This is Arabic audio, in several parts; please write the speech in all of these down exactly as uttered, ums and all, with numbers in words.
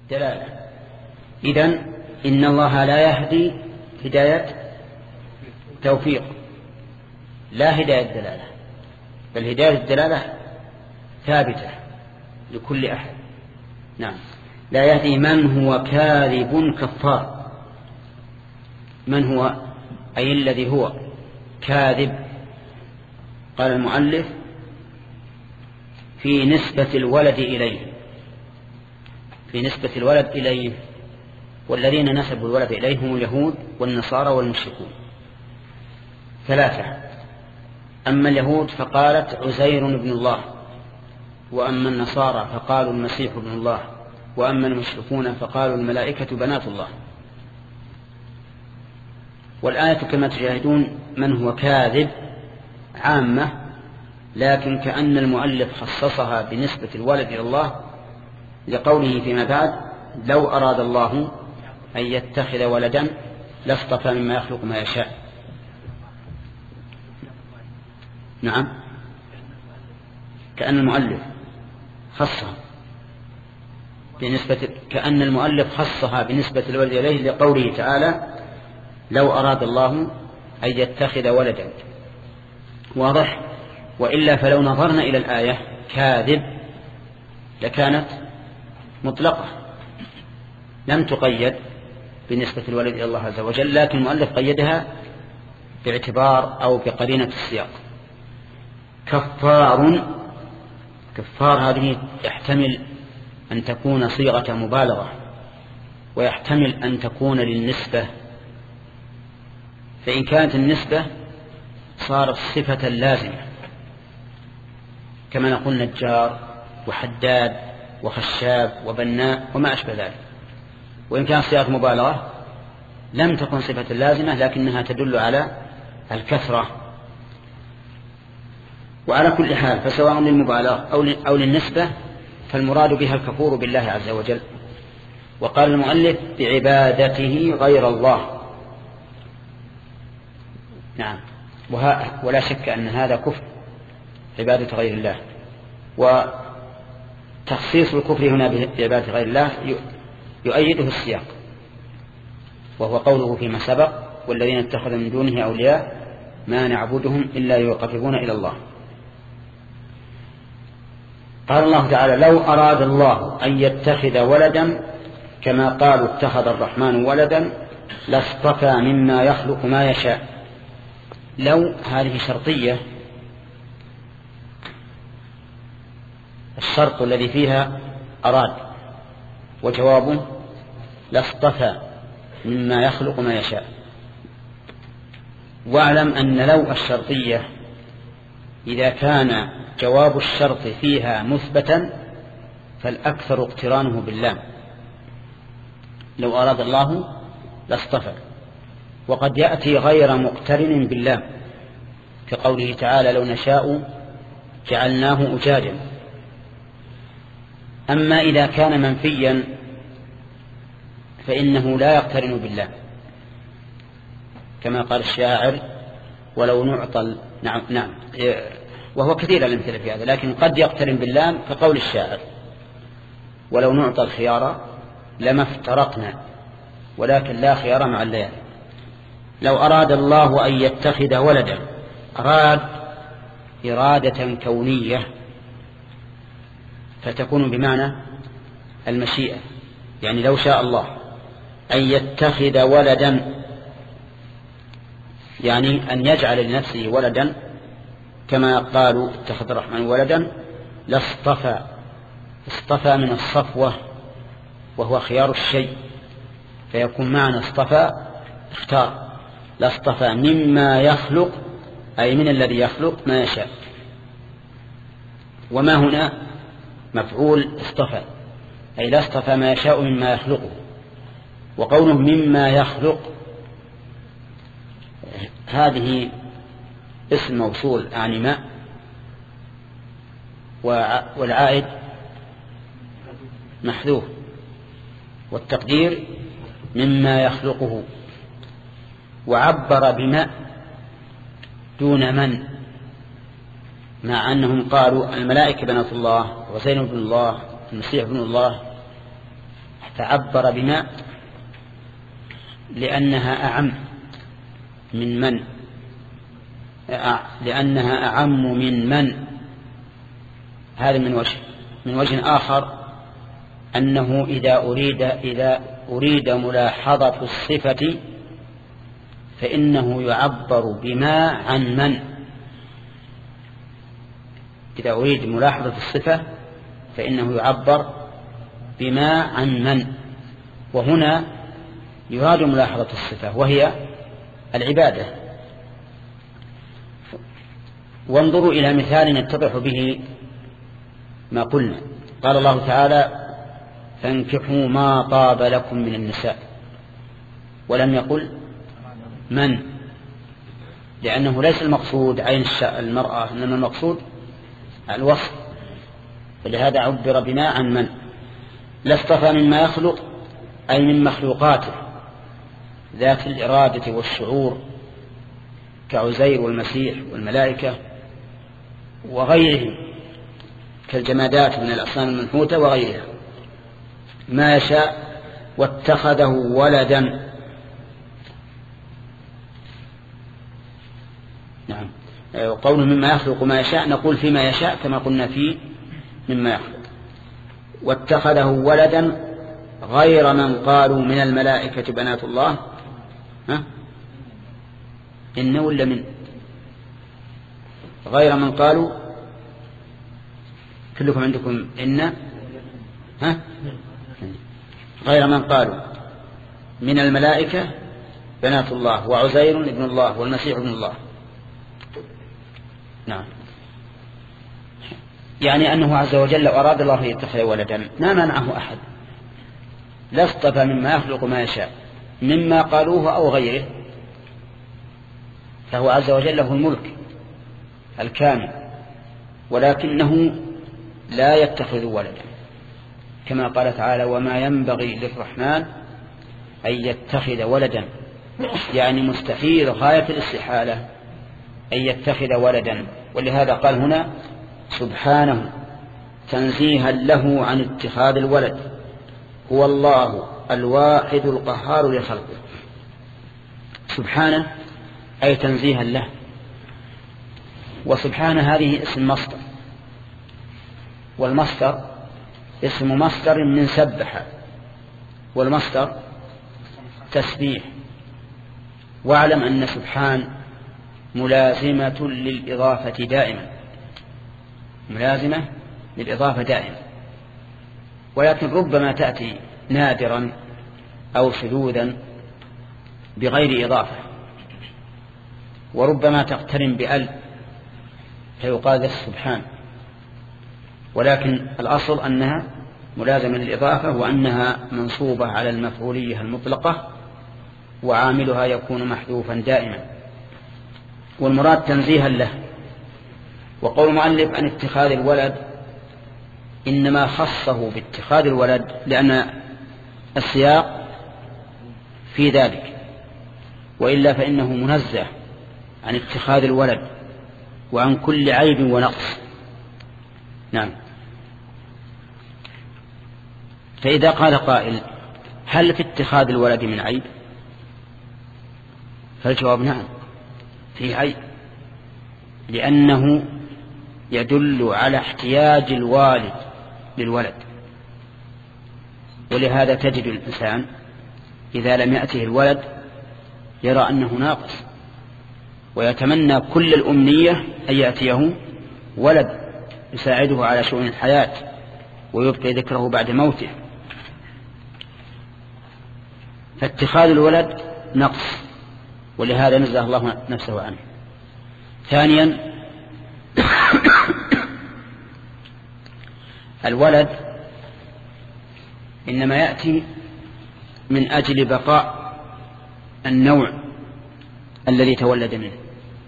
دلالة. إذن إن الله لا يهدي هداية توفيق لا هداية دلالة، بل هداية الدلالة ثابتة لكل أحد. نعم. لا يهدي من هو كاذب كفار. من هو أي الذي هو كاذب. قال المؤلف في نسبة الولد إليه، في نسبة الولد إليه، والذين نسبوا الولد إليه هم اليهود والنصارى والمشركون ثلاثة. أما اليهود فقالت عزير ابن الله، وأما النصارى فقالوا المسيح ابن الله، وأما المشركون فقالوا الملائكة بنات الله. والآية كما تشاهدون من هو كاذب عامة، لكن كأن المؤلف خصصها بنسبة الولد إلى الله لقوله فيما بعد لو أراد الله أن يتخذ ولدا لاصطفى مما يخلق ما يشاء. نعم. كأن المؤلف خصها بنسبة كأن المؤلف خصها بنسبة الولد إليه لقوله تعالى لو أراد الله أن يتخذ ولدا. واضح؟ وإلا فلو نظرنا إلى الآية كاذب لكانت مطلقة لم تقيد بنسبة الولد إلى الله عز وجل، لكن المؤلف قيدها باعتبار أو بقرينة السياق. كفار، كفار هذه يحتمل أن تكون صيغة مبالغة، ويحتمل أن تكون للنسبة، فإن كانت النسبة صارت صفة لازمة كما نقول نجار وحداد وخشاب وبناء وما أشبه ذلك. وإن كانت صيغة مبالغة لم تكن صفة لازمة لكنها تدل على الكثرة. وعلى كل حال فسواء للمبالغة أو للنسبة فالمراد بها الكفور بالله عز وجل. وقال المؤلف بعبادته غير الله. نعم. ولا شك أن هذا كفر عبادة غير الله، وتخصيص الكفر هنا بعبادة غير الله يؤيده السياق، وهو قوله فيما سبق والذين اتخذوا من دونه أولياء ما نعبدهم إلا ليقربونا إلى الله. قال الله تعالى لو أراد الله أن يتخذ ولدا كما قالوا اتخذ الرحمن ولدا لاصطفى مما يخلق ما يشاء. لو هذه شرطية، الشرط الذي فيها أراد، وجوابه لاصطفى مما يخلق ما يشاء. واعلم أن لو الشرطية إذا كان جواب الشرط فيها مثبتا فالأكثر اقترانه باللام. لو أراد الله لاصطفى، وقد يأتي غير مقترن باللام كقوله تعالى لو نشاء جعلناه أجاجا. أما إذا كان منفيا فإنه لا يقترن باللام كما قال الشاعر ولو نعطى. نعم, نعم وهو كثير الأمثلة في هذا، لكن قد يقترن باللام كقول الشاعر ولو نعطى الخيار لما افترقنا ولكن لا خيار مع الليالي. لو أراد الله أن يتخذ ولدا، أراد إرادة كونية فتكون بمعنى المشيئة، يعني لو شاء الله أن يتخذ ولدا يعني أن يجعل لنفسه ولدا كما قالوا اتخذ الرحمن ولدا لاصطفى. اصطفى من الصفوة وهو خيار الشيء، فيكون معنى اصطفى اختار. لاصطفى مما يخلق أي من الذي يخلق ما يشاء. وما هنا مفعول اصطفى، أي لا اصطفى ما يشاء مما يخلقه. وقوله مما يخلق هذه اسم موصول عن ما، والعائد محذوف، والتقدير مما يخلقه. وعبر بما دون من، مع أنهم قالوا الملائكة بنات الله وزين بن الله المسيح بن الله، فعبر بما لأنها أعم من من لأنها أعم من من هذا من وجه. من وجه آخر أنه إذا أريد إذا أريد ملاحظة الصفة فإنه يعبر بما عن من. إذا أريد ملاحظة الصفة فإنه يعبر بما عن من، وهنا يراد ملاحظة الصفة وهي العبادة. وانظروا إلى مثال يتضح به ما قلنا. قال الله تعالى فانكحوا ما طاب لكم من النساء، ولم يقل من، لأنه ليس المقصود عين المرأة، إنما المقصود الوصف، فلهذا عبر بما عن من. لا اصطفى مما يخلق أي من مخلوقاته ذات الإرادة والشعور كعزير والمسيح والملائكة وغيرهم كالجمادات من الأصنام المنحوتة وغيرها ما يشاء واتخذه ولدا. نعم، قوله مما يخلق ما يشاء نقول فيما يشاء كما قلنا فيه مما يخلق. واتخذه ولدا غير من قالوا من الملائكة بنات الله. ها؟ إن ولا من؟ غير من قالوا، كلكم عندكم إن. ها؟ غير من قالوا من الملائكة بنات الله وعزير ابن الله والمسيح ابن الله. نعم، يعني أنه عز وجل لو أراد الله يتخذ ولدا ما منعه أحد، لا اصطفى مما يخلق ما يشاء مما قالوه أو غيره، فهو عز وجل له الملك الكامل، ولكنه لا يتخذ ولدا كما قال تعالى وما ينبغي للرحمن أن يتخذ ولدا، يعني مستحيل غاية الاستحالة أن يتخذ ولدا. ولهذا قال هنا سبحانه تنزيها له عن اتخاذ الولد، هو الله الواحد القهار لخلقه. سبحانه أي تنزيها له. وسبحانه هذه اسم مصدر، والمصدر اسم مصدر من سبح، والمصدر تسبيح. واعلم أن سبحان ملازمة للإضافة دائما، ملازمة للإضافة دائما، ولكن ربما تأتي نادرا أو شذوذا بغير إضافة، وربما تقترن بأل فيقال السبحان، ولكن الأصل أنها ملازمة للإضافة وأنها منصوبة على المفعولية المطلقة وعاملها يكون محذوفا دائما، والمراد تنزيها له. وقول المؤلف عن اتخاذ الولد إنما خصه باتخاذ الولد لأن السياق في ذلك، وإلا فإنه منزه عن اتخاذ الولد وعن كل عيب ونقص. نعم. فإذا قال قائل هل في اتخاذ الولد من عيب؟ فالجواب نعم، فيه عيب، لأنه يدل على احتياج الوالد للولد. ولهذا تجد الإنسان إذا لم يأته الولد يرى أنه ناقص، ويتمنى كل الأمنية أن يأتيه ولد يساعده على شؤون الحياة ويبقي ذكره بعد موته. فاتخاذ الولد نقص، ولهذا نزه الله نفسه عنه. ثانيا الولد إنما يأتي من أجل بقاء النوع الذي تولد منه،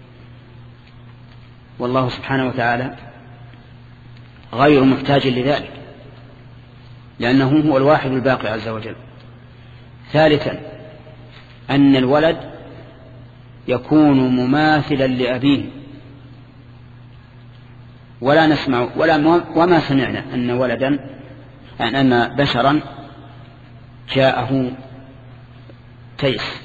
والله سبحانه وتعالى غير محتاج لذلك لأنه هو الواحد الباقي عز وجل. ثالثا أن الولد يكون مماثلا لأبيه، ولا نسمع ولا وما سمعنا أن ولدا أن بشرا جاءه تيس،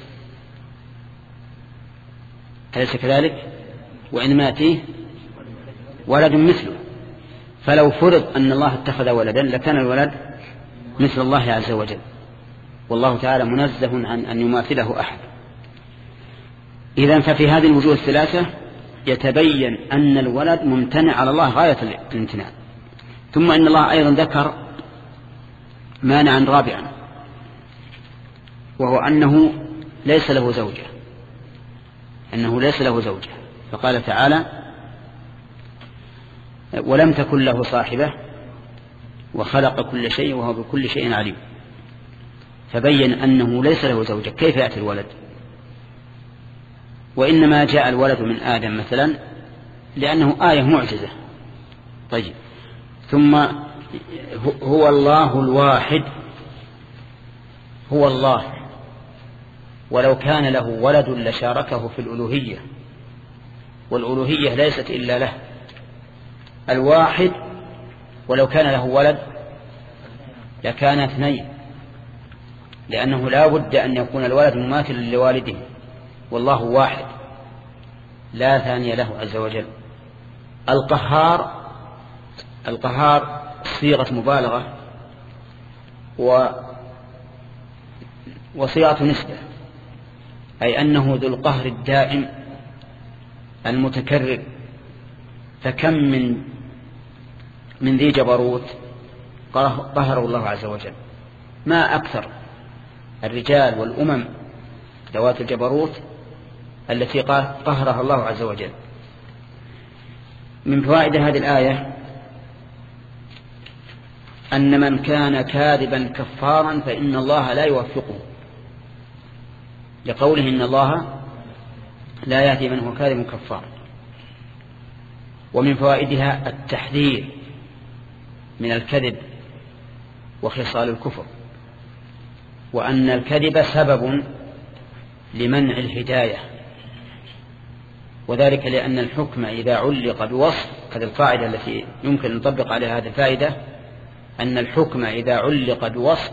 أليس كذلك؟ وإنما يأتيه ولد مثله، فلو فرض أن الله اتخذ ولدا لكان الولد مثل الله عز وجل، والله تعالى منزه عن أن يماثله أحد. إذن ففي هذه الوجوه الثلاثة يتبين أن الولد ممتنع على الله غاية الامتناع. ثم إن الله أيضا ذكر مانعا رابعا، وهو أنه ليس له زوجة، أنه ليس له زوجة، فقال تعالى: ولم تكن له صاحبة وخلق كل شيء وهو بكل شيء عليم. فبين أنه ليس له زوجة، كيف يأتي الولد؟ وإنما جاء الولد من آدم مثلا لأنه آية معجزة. طيب، ثم هو الله الواحد، هو الله، ولو كان له ولد لشاركه في الألوهية، والألوهية ليست إلا له. الواحد ولو كان له ولد لكان اثنين، لأنه لا بد أن يكون الولد مماثلا لوالده، والله واحد لا ثاني له عز وجل. القهار، القهار صيغة مبالغة و وصيغة نسبة، أي أنه ذو القهر الدائم المتكرر. فكم من من ذي جبروت قهره الله عز وجل، ما أكثر الرجال والأمم ذوات الجبروت التي قهرها الله عز وجل. من فوائد هذه الآية أن من كان كاذبا كفارا فإن الله لا يوفقه، لقوله إن الله لا يهدي من هو كاذب كفار. ومن فوائدها التحذير من الكذب وخصال الكفر، وأن الكذب سبب لمنع الهداية، وذلك لأن الحكم إذا علق بوصف، هذه القاعدة التي يمكن أن نطبق عليها هذه الفائدة، أن الحكم إذا علق بوصف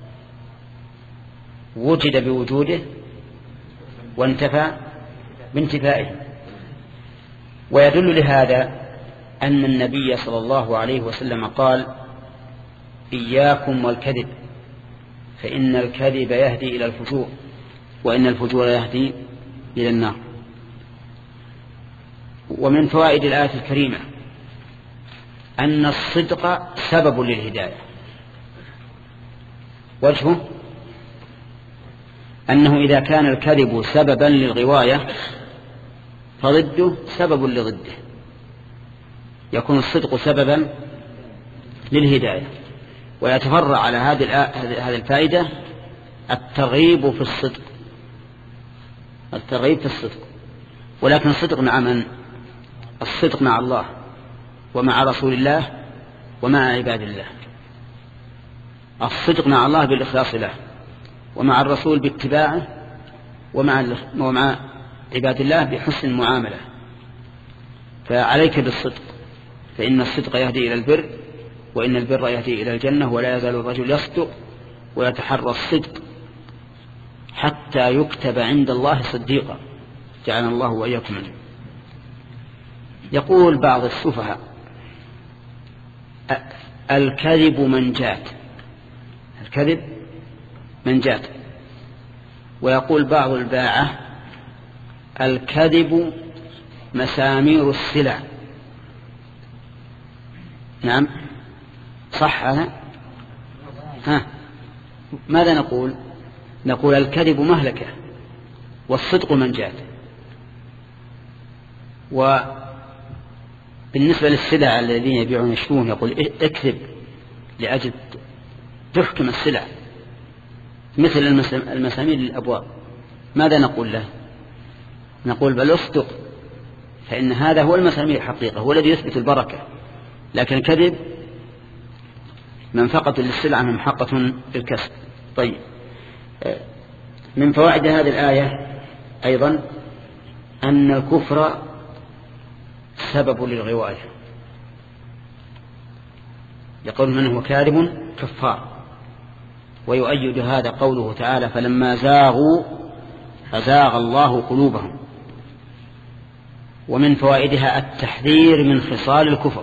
وجد بوجوده وانتفى بانتفائه. ويدل لهذا أن النبي صلى الله عليه وسلم قال: إياكم والكذب فإن الكذب يهدي إلى الفجور وإن الفجور يهدي إلى النار. ومن فوائد الآية الكريمة أن الصدق سبب للهداية. وجهه أنه إذا كان الكذب سببا للغواية فضده سبب لضده، يكون الصدق سببا للهداية. ويتفرع على هذه الفائدة الترغيب في الصدق، الترغيب في الصدق. ولكن الصدق مع من؟ الصدق مع الله ومع رسول الله ومع عباد الله. الصدق مع الله بالإخلاص له، ومع الرسول باتباعه، ومع ومع عباد الله بحسن المعاملة. فعليك بالصدق، فإن الصدق يهدي إلى البر، وإن البر يهدي إلى الجنة. ولا يزال الرجل يصدق ويتحرى الصدق حتى يكتب عند الله صديقا، جعلنا الله وإياكم منه. يقول بعض السفهاء: الكذب منجات، الكذب منجات. ويقول بعض الباعة: الكذب مسامير السلع. نعم صح هذا؟ ها ماذا نقول؟ نقول الكذب مهلكة والصدق منجات. وبالنسبة للسلع الذين يبيعون يشترون يقول اكذب لأجل تحكم السلع، مثل المسامير للأبواب. ماذا نقول له؟ نقول بل اصدق، فإن هذا هو المسامير الحقيقة، هو الذي يثبت البركة. لكن الكذب منفقة للسلعة ممحقة للكسب. طيب، من فوائد هذه الآية أيضا أن الكفر سبب للغواية، يقول من هو كاذب كفار. ويؤيد هذا قوله تعالى فلما زاغوا فزاغ الله قلوبهم. ومن فوائدها التحذير من خصال الكفر،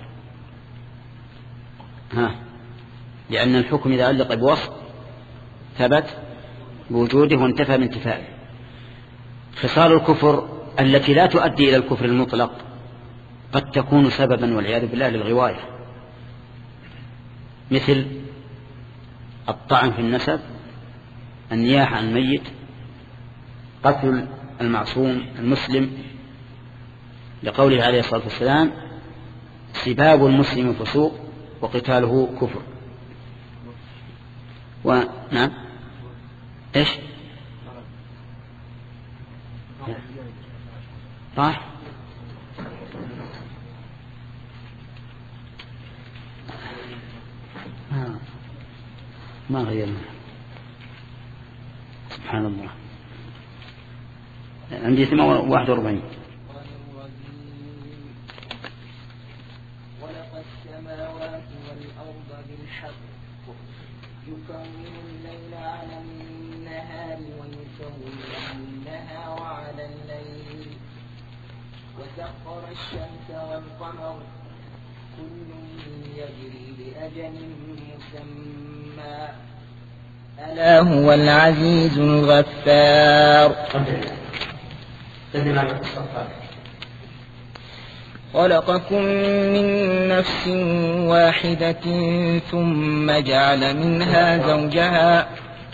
ها لأن الحكم إذا علق بوصف ثبت بوجوده وانتفى بانتفائه. خصال الكفر التي لا تؤدي إلى الكفر المطلق قد تكون سببا والعياذ بالله للغواية، مثل الطعن في النسب، النياحة عن الميت، قتل المعصوم المسلم، لقوله عليه الصلاة والسلام سباب المسلم فسوق وقتاله كفر. ونعم ايش راح ما غيرنا سبحان الله. عندي ثمانية واحد وأربعين. ولقد السماوات والأرض بالحق يكون الليل على النهار ويكون النهار على الليل وسخر الشمس والقمر كل يجري لأجل مسمى ألا هو العزيز الغفار. خلقكم من نفس واحدة ثم جعل منها زوجها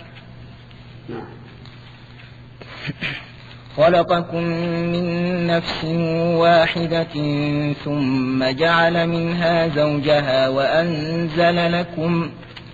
خلقكم من نفس واحدة ثم جعل منها زوجها وأنزل لكم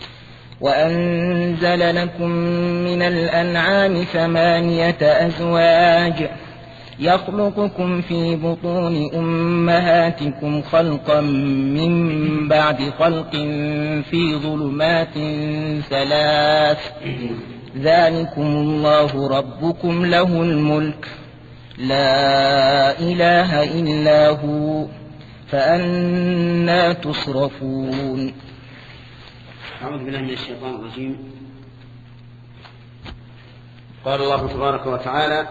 وأنزل لكم من الأنعام ثمانية أزواج يخلقكم في بطون أمهاتكم خلقا من بعد خلق في ظلمات ثلاث ذلكم الله ربكم له الملك لا إله إلا هو فأنى تصرفون. أعوذ بالله من الشيطان الرجيم. قال الله تبارك وتعالى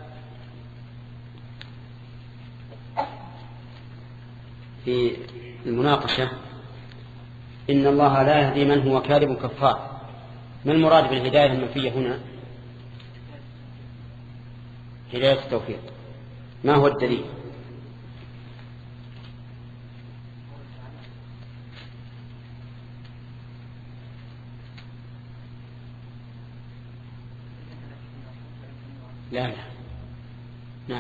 في المناقشة إن الله لا يهدي من هو كاذب كفار. ما المراد بالهداية المنفية هنا؟ هداية التوفيق. ما هو الدليل؟ لا لا نعم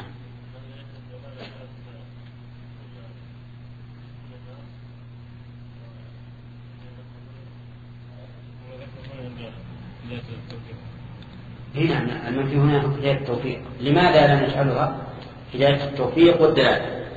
هنا المنفي هنا هداية التوفيق. لماذا لا نجعلها هداية التوفيق والدلالة؟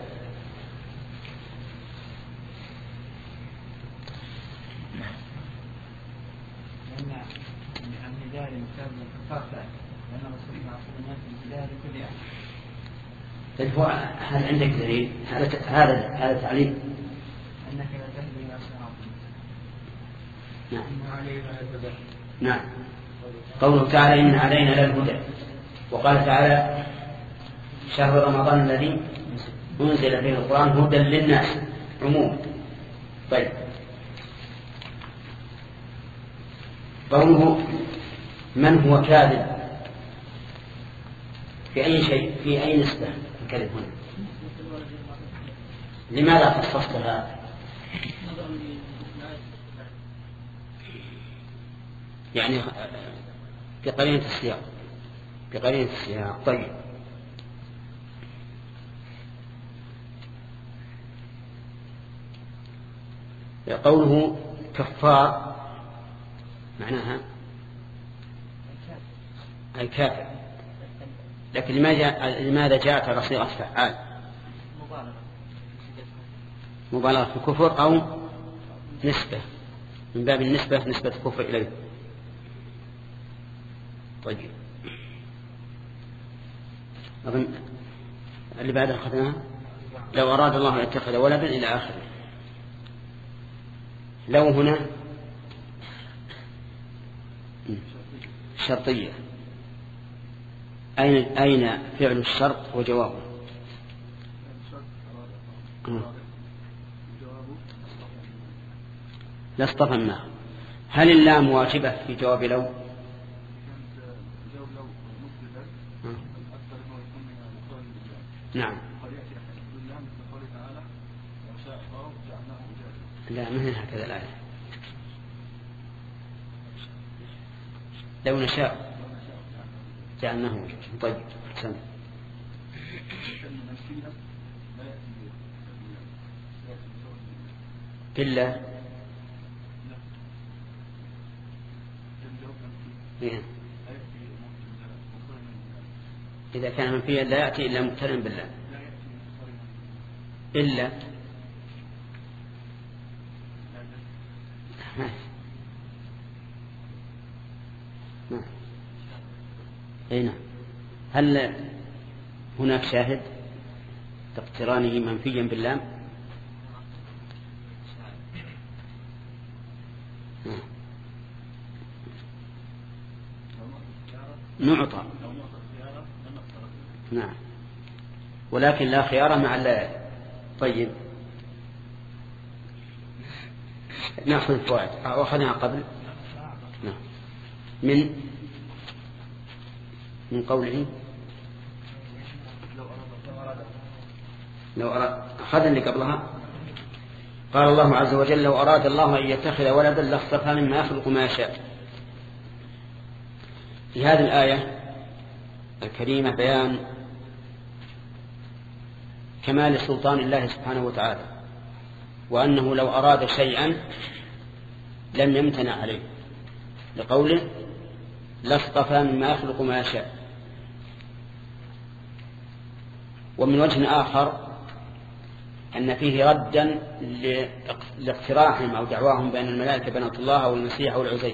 هل عندك دليل؟ هذا هذا هذا تعليل. أنك لا تهدي إلى صراط. نعم. نعم. قوله تعالى إن علينا للهدى، وقال تعالى شهر رمضان الذي أنزل فيه القرآن هدى للناس عموما. طيب قوله من هو كاذب في أي شيء في أي نسبة الكذب هنا؟ لماذا خصصتها؟ يعني بقرينة السياق بقرينة السياق. طيب قوله كفار معناها أي كافر، لكن لماذا جاءت على صيغة فعال؟ مبالغة في الكفر أو نسبة من باب النسبة نسبة الكفر إليه. طيب أظن اللي بعد أخذناها لو أراد الله أن يتخذ ولدا إلى آخره. لو هنا شرطية. أين أين فعل الشرط وجوابه؟ لاصطفى النار. هل اللام واجبة في جواب لو؟ نعم. لا ما هي هكذا الآية. لو نشاء جعلناه وجوجا. طيب أحسن. إلا إذا كان منفيا لا يأتي إلا مقترنا بالله. إلا نعم. أي نعم. هل هناك شاهد تقترانه منفيا باللام؟ نعطى. نعم. ولكن لا خيار مع لا. طيب نأخذ الفوائد. أخذناها قبل. نعم. من من قوله لو أراد. أخذ اللي قبلها. قال الله عز وجل لو أراد الله أن يتخذ ولدا لاصطفى مما يخلق ما يشاء. في هذه الآية الكريمة بيان كمال سلطان الله سبحانه وتعالى، وأنه لو أراد شيئا لم يمتنع عليه، لقوله لاصطفى مما يخلق ما يشاء. ومن وجه آخر أن فيه ردا لاقتراحهم أو دعواهم بأن الملائكة بنات الله أو المسيح أو العزير،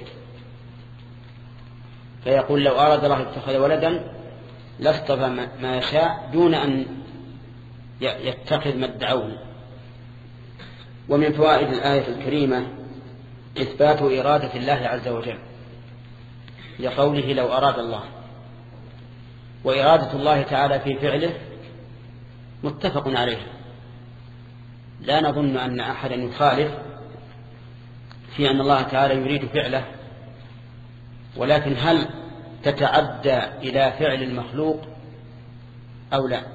فيقول لو أراد الله اتخذ ولدا لاصطفى ما يشاء دون أن يتخذ ما ادعوه. ومن فوائد الآية الكريمة إثبات إرادة الله عز وجل لقوله لو أراد الله، وإرادة الله تعالى في فعله متفق عليه، لا نظن أن أحدا يخالف في أن الله تعالى يريد فعله، ولكن هل تتعدى إلى فعل المخلوق أو لا؟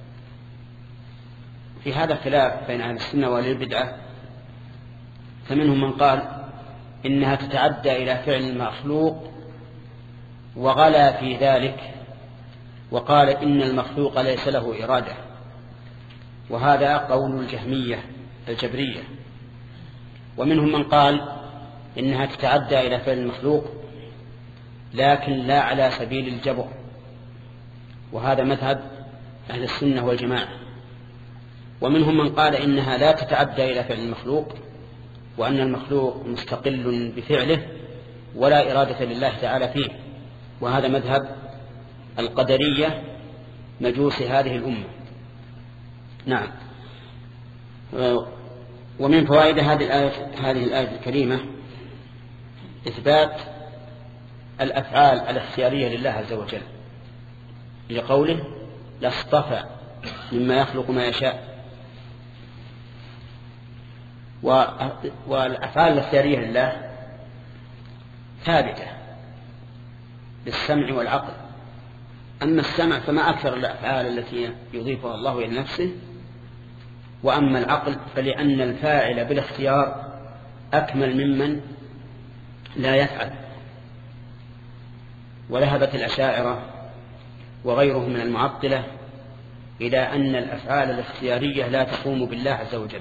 في هذا خلاف بين أهل السنة وأهل البدعة، فمنهم من قال إنها تتعدى إلى فعل المخلوق وغلا في ذلك وقال إن المخلوق ليس له إرادة، وهذا قول الجهمية الجبرية. ومنهم من قال إنها تتعدى إلى فعل المخلوق لكن لا على سبيل الجبر، وهذا مذهب أهل السنة والجماعة. ومنهم من قال إنها لا تتعدى إلى فعل المخلوق، وأن المخلوق مستقل بفعله ولا إرادة لله تعالى فيه، وهذا مذهب القدرية مجوس هذه الأمة. نعم. ومن فوائد هذه الآية, هذه الآية الكريمة إثبات الأفعال الاختيارية لله عز وجل، لقوله لاصطفى مما يخلق ما يشاء. والأفعال الاختيارية لله ثابتة بالسمع والعقل. أما السمع فما أكثر الأفعال التي يضيفها الله إلى نفسه، وأما العقل فلأن الفاعل بالاختيار أكمل ممن لا يفعل. وذهبت الأشاعرة وغيرهم من المعطلة إلى أن الأفعال الاختيارية لا تقوم بالله عز وجل،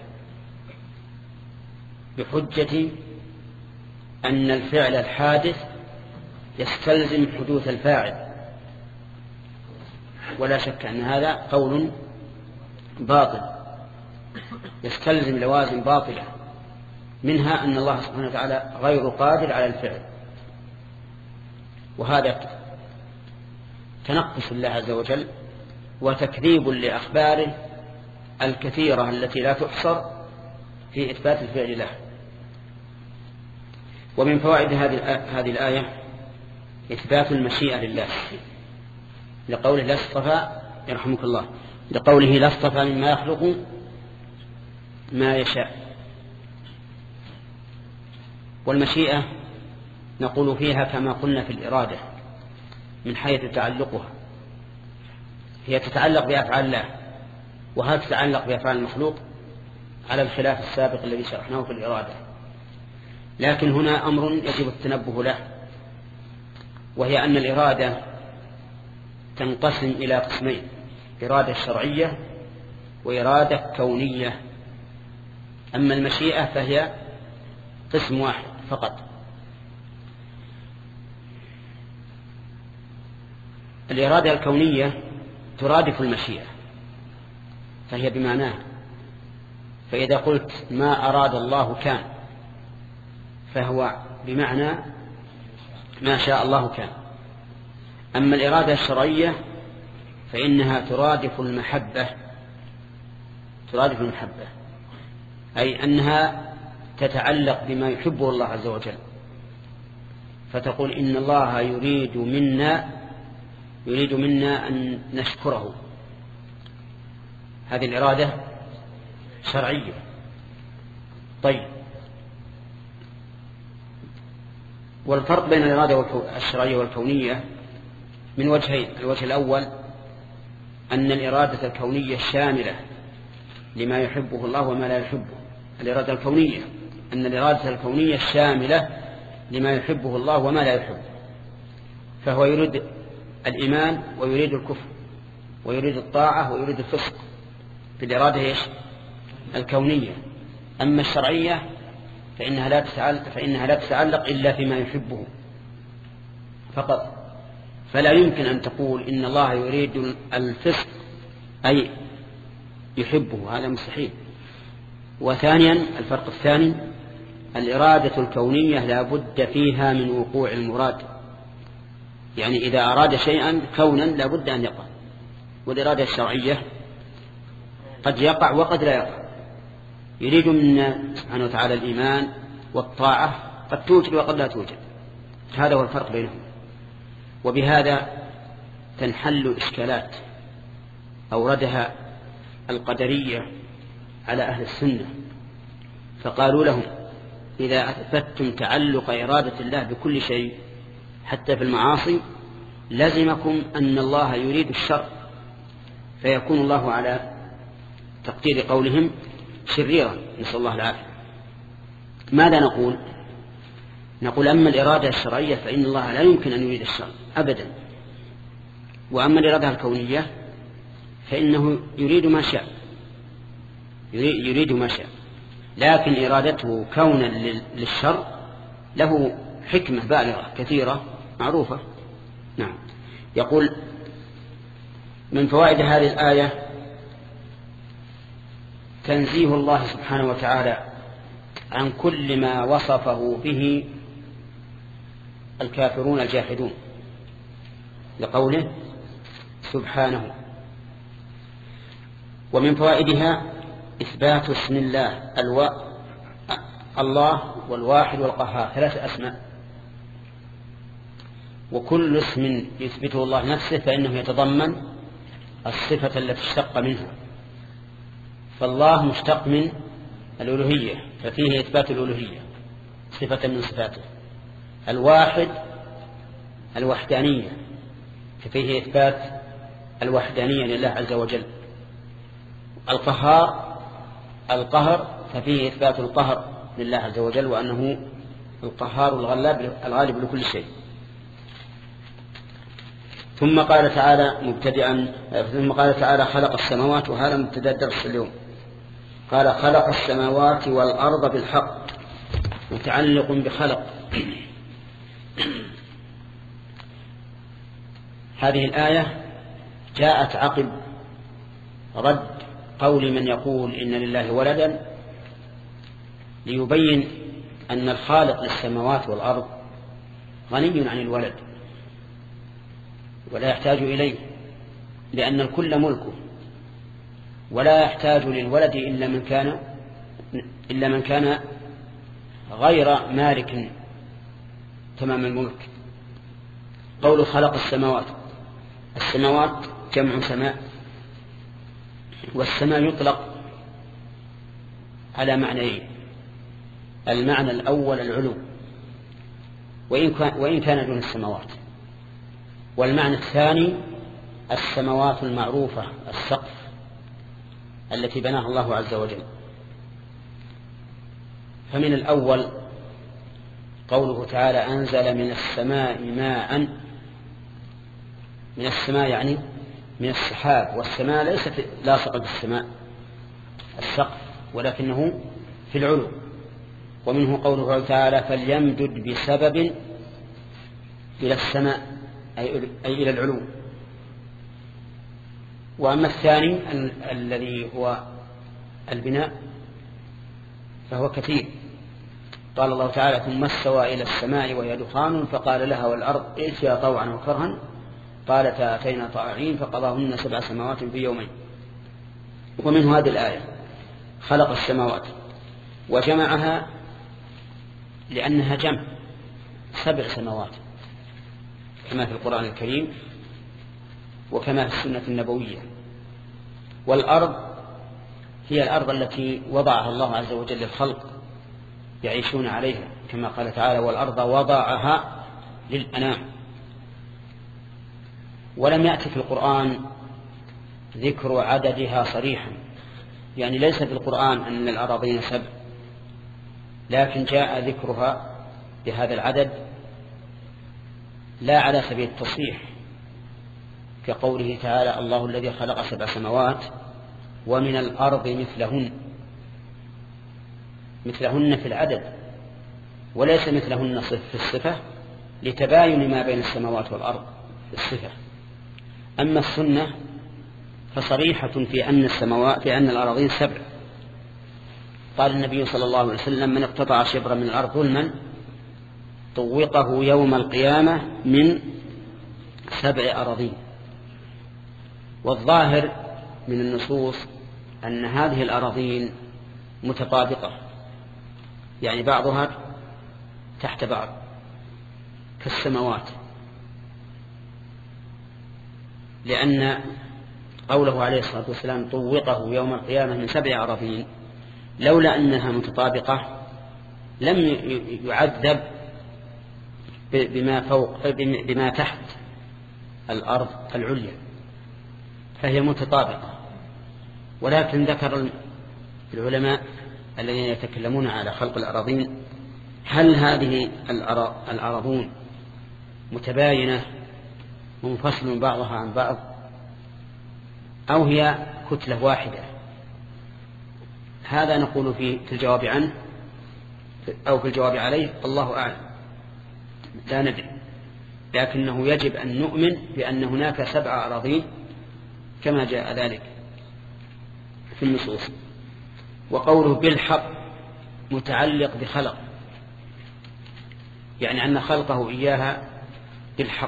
بحجة أن الفعل الحادث يستلزم حدوث الفاعل، ولا شك أن هذا قول باطل يستلزم لوازم باطلة، منها أن الله سبحانه وتعالى غير قادر على الفعل، وهذا تنقص الله عز وجل وتكذيب لأخباره الكثيرة التي لا تحصر في إثبات الفعل له. ومن فوائد هذه هذه الآية إثبات المشيئة لله لقوله لا اصطفى يرحمك الله لقوله لا اصطفى مما يخلق ما يشاء. والمشيئة نقول فيها كما قلنا في الإرادة من حيث تعلقها، هي تتعلق بأفعال الله، وهل تتعلق بأفعال المخلوق على الخلاف السابق الذي شرحناه في الإرادة. لكن هنا أمر يجب التنبه له، وهي أن الإرادة تنقسم إلى قسمين: إرادة شرعية وإرادة كونية. أما المشيئة فهي قسم واحد فقط. الإرادة الكونية ترادف المشيئة، فهي بمعناها. فإذا قلت ما أراد الله كان، فهو بمعنى ما شاء الله كان. أما الإرادة الشرعية فإنها ترادف المحبة، ترادف المحبة أي أنها تتعلق بما يحبه الله عز وجل، فتقول إن الله يريد منا يريد منا أن نشكره. هذه الإرادة شرعية. طيب، والفرق بين الإرادة الشرعية والكونية من وجهين: الوجه الأول أن الإرادة الكونية شاملة لما يحبه الله وما لا يحبه. الإرادة الكونية أن الإرادة الكونية شاملة لما يحبه الله وما لا يحبه، فهو يريد الإيمان ويريد الكفر ويريد الطاعة ويريد الفسق في الإرادة إيش؟ الكونية. أما الشرعية فإنها لا تتعلق فإنها لا تتعلق إلا فيما يحبه فقط. فلا يمكن أن تقول إن الله يريد الفسق أي يحبه، هذا مستحيل. وثانيا الفرق الثاني: الإرادة الكونية لا بد فيها من وقوع المراد، يعني إذا أراد شيئا كونا لا بد أن يقع. والإرادة الشرعية قد يقع وقد لا يقع. يريد منا سبحانه وتعالى الإيمان والطاعة، قد توجد وقد لا توجد. هذا هو الفرق بينهم. وبهذا تنحل الإشكالات أوردها القدرية على أهل السنة، فقالوا لهم: إذا أثبتتم تعلق إرادة الله بكل شيء حتى في المعاصي لزمكم أن الله يريد الشر، فيكون الله على تقدير قولهم شريرا، نسأل الله العافية. ماذا نقول؟ نقول: أما الإرادة الشرعية فإن الله لا يمكن أن يريد الشر أبدا، وأما الإرادة الكونية فإنه يريد ما شاء يريد ما شاء لكن إرادته كونا للشر له حكمة بالغة كثيرة معروفة. نعم. يقول: من فوائد هذه الآية تنزيه الله سبحانه وتعالى عن كل ما وصفه به الكافرون الجاحدون، لقوله سبحانه. ومن فوائدها إثبات اسم الله الو... الله والواحد والقهار، ثلاث أسماء، وكل اسم يثبته الله نفسه فإنه يتضمن الصفة التي اشتق منها. فالله مشتق من الألوهية ففيه إثبات الألوهية صفة من صفاته. الواحد الوحدانية ففيه إثبات الوحدانية لله عز وجل. القهار القهر ففيه إثبات القهر لله عز وجل، وأنه القهار الغالب الغالب لكل شيء. ثم قال تعالى مبتدئا ثم قال تعالى خلق السماوات، وهذا مبتدأ الدرس اليوم. قال خلق السماوات والأرض بالحق، متعلق بخلق. هذه الآية جاءت عقب رد قول من يقول إن لله ولدا، ليبين أن الخالق للسماوات والأرض غني عن الولد ولا يحتاج إليه، لأن الكل ملكه، ولا يحتاج للولد إلا من كان إلا من كان غير مالك تمام الملك. قول خلق السماوات. السماوات جمع سماء، والسماء يطلق على معنيين: المعنى الأول العلو وإن كان دون السماوات، والمعنى الثاني السماوات المعروفة، السقف التي بناها الله عز وجل. فمن الأول قوله تعالى: أنزل من السماء ماء. من السماء يعني من السحاب، والسماء ليست لاصقة بالسماء السقف، ولكنه في العلو. ومنه قوله تعالى: فليمدد بسبب إلى السماء، أي إلى العلو. وأما الثاني الذي هو البناء فهو كثير. قال الله تعالى: ثم استوى إلى السماء وهي دخان فقال لها والأرض ائتيا طوعا وكرها قالتا أتينا طائعين فقضاهن سبع سماوات في يومين. ومنه هذه الآية: خلق السماوات، وجمعها لأنها جمع سبع سماوات كما في القرآن الكريم وكما في السنة النبوية. والأرض هي الأرض التي وضعها الله عز وجل للخلق يعيشون عليها، كما قال تعالى: والأرض وضعها للأنام. ولم يأتي في القرآن ذكر عددها صريحا، يعني ليس في القرآن أن الأراضين سبع، لكن جاء ذكرها بهذا العدد لا على سبيل التصحيح، كقوله تعالى: الله الذي خلق سبع سماوات ومن الأرض مثلهن. مثلهن في العدد وليس مثلهن في الصفة، لتباين ما بين السماوات والأرض في الصفة. أما السنة فصريحة في أن السماوات في أن الأراضين سبع. قال النبي صلى الله عليه وسلم: من اقتطع شبرا من الأرض ظلما طوقه يوم القيامة من سبع أراضين. والظاهر من النصوص أن هذه الأراضين متطابقة، يعني بعضها تحت بعض كالسماوات، لأن قوله عليه الصلاة والسلام: طوقه يوم القيامة من سبع أراضين، لولا أنها متطابقة لم يعذب بما فوق بما تحت الأرض العليا، فهي متطابقة. ولكن ذكر العلماء الذين يتكلمون على خلق الأراضين: هل هذه الأراضون متباينة منفصل بعضها عن بعض، أو هي كتلة واحدة؟ هذا نقول في الجواب عنه أو في الجواب عليه الله أعلم، لا ندري، لكنه يجب أن نؤمن بأن هناك سبع أراضين كما جاء ذلك في النصوص. وقوله بالحق متعلق بخلق، يعني أن خلقه إياها بالحق.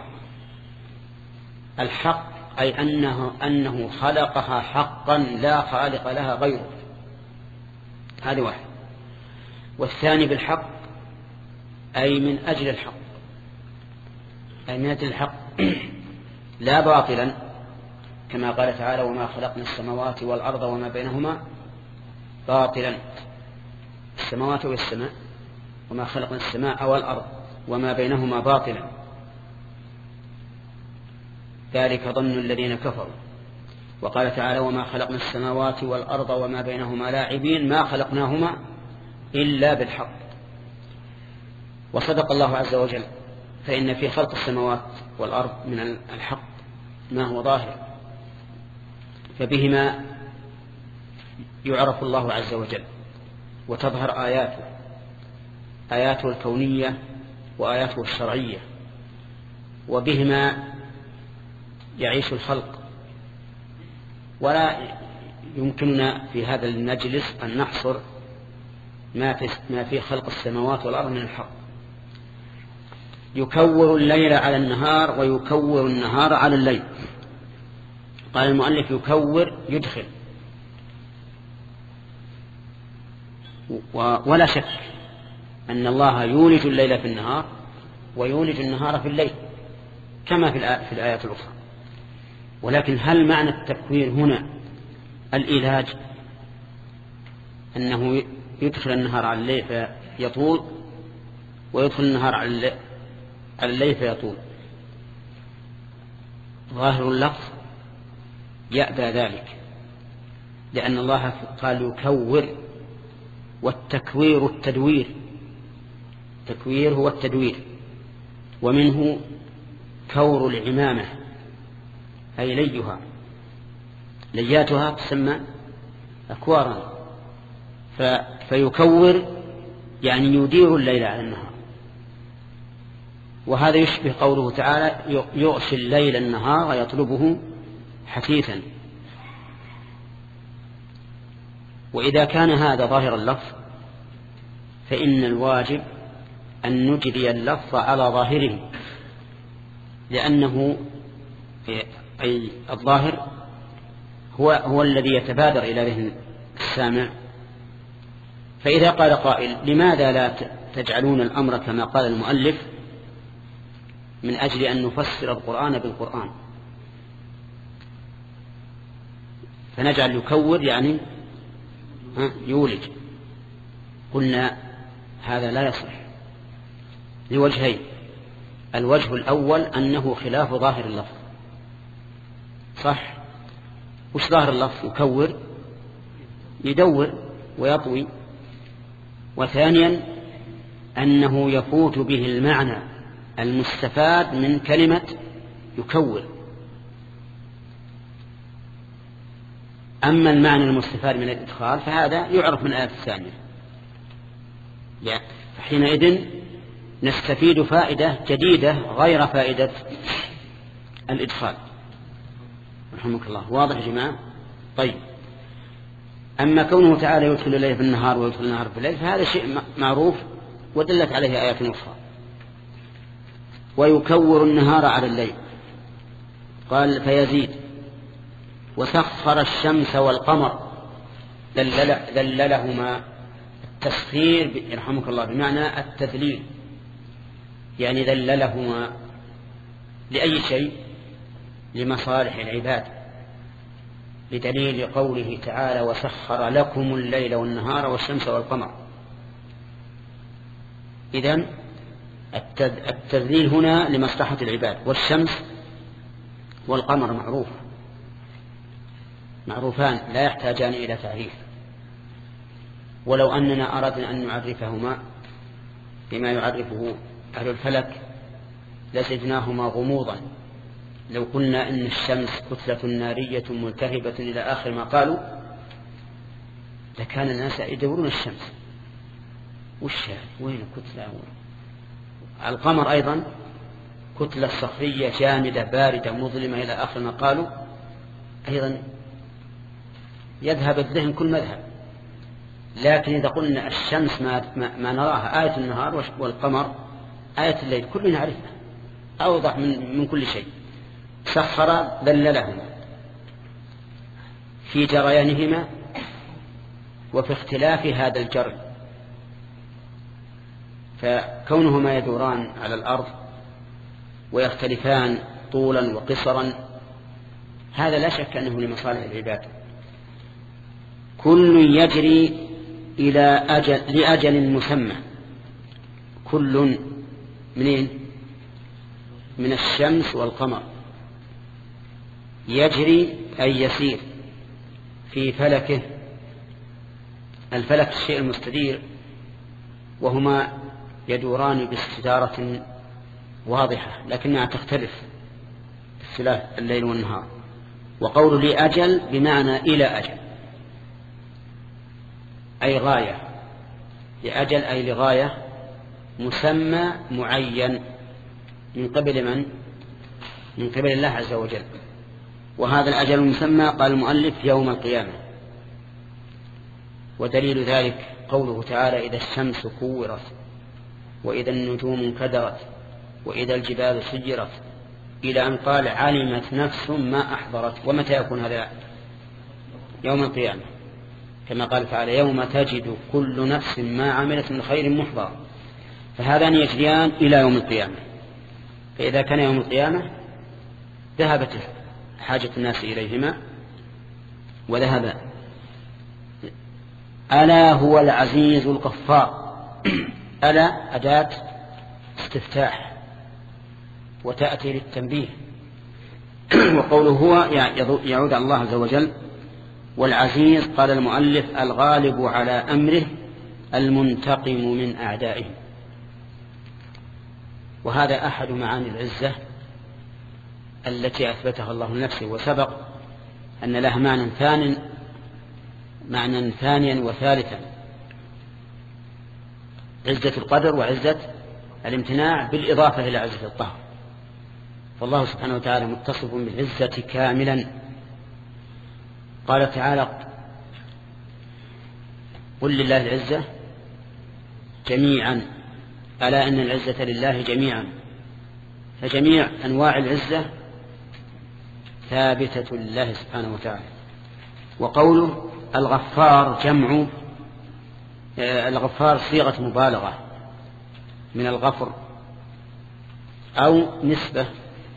الحق أي أنه, أنه خلقها حقا لا خالق لها غيره، هذا واحد. والثاني بالحق أي من أجل الحق، أي من أجل الحق لا باطلا، كما قال تعالى: وما خلقنا السماوات والأرض وما بينهما باطلا. السماوات والسماء، وما خلقنا السماء والأرض وما بينهما باطلا، ذلك ظن الذين كفروا. وقال تعالى: وما خلقنا السماوات والأرض وما بينهما لاعبين ما خلقناهما إلا بالحق. وصدق الله عز وجل، فإن في خلق السماوات والأرض من الحق ما هو ظاهر، فبهما يعرف الله عز وجل وتظهر آياته، آياته الكونية وآياته الشرعية، وبهما يعيش الخلق. ولا يمكننا في هذا المجلس أن نحصر ما في, ما في خلق السماوات والأرض من الحق. يكور الليل على النهار ويكور النهار على الليل. قال المؤلف: يكور يدخل، ولا شك أن الله يولج الليل في النهار ويولج النهار في الليل، كما في الآيات الأخرى. ولكن هل معنى التكوير هنا الإيلاج، أنه يدخل النهار على الليل فيطول ويدخل النهار على الليل فيطول؟ ظاهر اللفظ يأبى ذلك، لأن الله قال يكور، والتكوير التدوير، التكوير هو التدوير، ومنه كور العمامة أي ليها، لياتها تسمى أكوارا، فيكور يعني يدير الليل على النهار. وهذا يشبه قوله تعالى يغشي الليل النهار يطلبه حثيثا. وإذا كان هذا ظاهر اللفظ فإن الواجب أن نجري اللفظ على ظاهره، لأنه أي الظاهر هو, هو الذي يتبادر إلى ذهن السامع. فإذا قال قائل لماذا لا تجعلون الأمر كما قال المؤلف من أجل أن نفسر القرآن بالقرآن، فنجعل يكور يعني يولج؟ قلنا هذا لا يصح لوجهين. الوجه الأول أنه خلاف ظاهر اللفظ. صح، وش ظاهر اللفظ؟ يكور يدور ويطوي. وثانيا أنه يفوت به المعنى المستفاد من كلمة يكور. أما المعنى المستفاد من الإدخال فهذا يعرف من الآية الثانية، فحينئذ نستفيد فائدة جديدة غير فائدة الإدخال. رحمك الله. واضح يا جماعة؟ طيب، أما كونه تعالى يدخل الليل في النهار ويدخل النهار في الليل فهذا شيء معروف ودلت عليه آيات أخرى. ويكور النهار على الليل، قال فيزيد. وسخر الشمس والقمر، ذللهما. التسخير يرحمك الله بمعنى التذليل، يعني ذللهما لأي شيء؟ لمصالح العباد، بدليل قوله تعالى وسخر لكم الليل والنهار والشمس والقمر. إذن التذليل هنا لمصلحة العباد. والشمس والقمر معروف معروفان لا يحتاجان إلى تعريف، ولو أننا أردنا أن نعرفهما بما يعرفه أهل الفلك لزدناهما غموضا. لو قلنا إن الشمس كتلة نارية ملتهبة إلى آخر ما قالوا لكان الناس يدورون الشمس وش وين كتلة. القمر أيضا كتلة صخرية جامدة باردة مظلمة إلى آخر ما قالوا، أيضا يذهب الذهن كل مذهب. لكن إذا قلنا الشمس ما, ما نراها آية النهار والقمر آية الليل كلنا نعرفها أوضح من, من كل شيء. سخر ذللهما في جريانهما وفي اختلاف هذا الجري، فكونهما يدوران على الأرض ويختلفان طولا وقصرا هذا لا شك أنه لمصالح العباد. كل يجري إلى أجل لأجل مسمى. كل منين؟ من الشمس والقمر. يجري أي يسير في فلكه. الفلك الشيء المستدير، وهما يدوران باستدارة واضحة لكنها تختلف اختلاف الليل والنهار. وقول لي أجل بمعنى إلى أجل أي غاية، لأجل أي لغاية مسمى معين من قبل من؟ من قبل الله عز وجل. وهذا الأجل المسمى قال المؤلف يوم القيامة. ودليل ذلك قوله تعالى إذا الشمس كورت وإذا النجوم انكدرت وإذا الجبال سيرت إلى أن قال علمت نفس ما أحضرت. ومتى يكون هذا؟ يوم القيامة، كما قال تعالى يوم تجد كل نفس ما عملت من خير محضر. فهذان يجريان إلى يوم القيامة. فإذا كان يوم القيامة ذهبت حاجة الناس إليهما وذهب. ألا هو العزيز الغفار. ألا أداة استفتاح وتأتي للتنبيه، وقوله هو يعود على الله عز وجل. والعزيز قال المؤلف الغالب على أمره المنتقم من أعدائه. وهذا أحد معاني العزة التي أثبتها الله لنفسه، وسبق أن لها معنى ثاني معنى ثانيا وثالثا: عزة القدر وعزة الامتناع بالإضافة إلى عزة الطهر. فالله سبحانه وتعالى متصف بالعزة كاملا. قال تعالى: قل لله العزة جميعا ألا إن العزة لله جميعا. فجميع أنواع العزة ثابتة لله سبحانه وتعالى. وقوله الغفار جمع الغفار صيغة مبالغة من الغفر أو نسبة.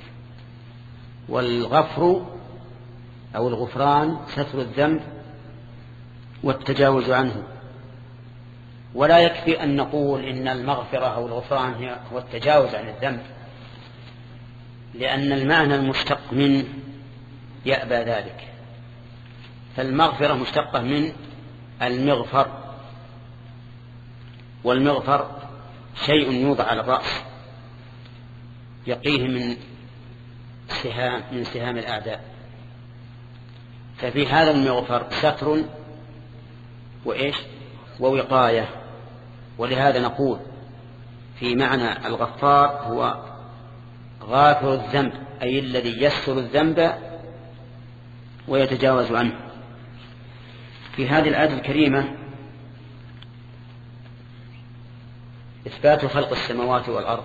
والغفر أو الغفران ستر الذنب والتجاوز عنه. ولا يكفي أن نقول إن المغفرة أو الغفران هو التجاوز عن الذنب، لأن المعنى المشتق من يأبى ذلك. فالمغفرة مشتقة من المغفر، والمغفر شيء يوضع على الرأس يقيه من سهام من سهام الأعداء. ففي هذا المغفر ستر وإيش ووقاية. ولهذا نقول في معنى الغفار هو غافر الذنب، أي الذي يستر الذنب ويتجاوز عنه. في هذه الآية الكريمة إثبات خلق السماوات والأرض،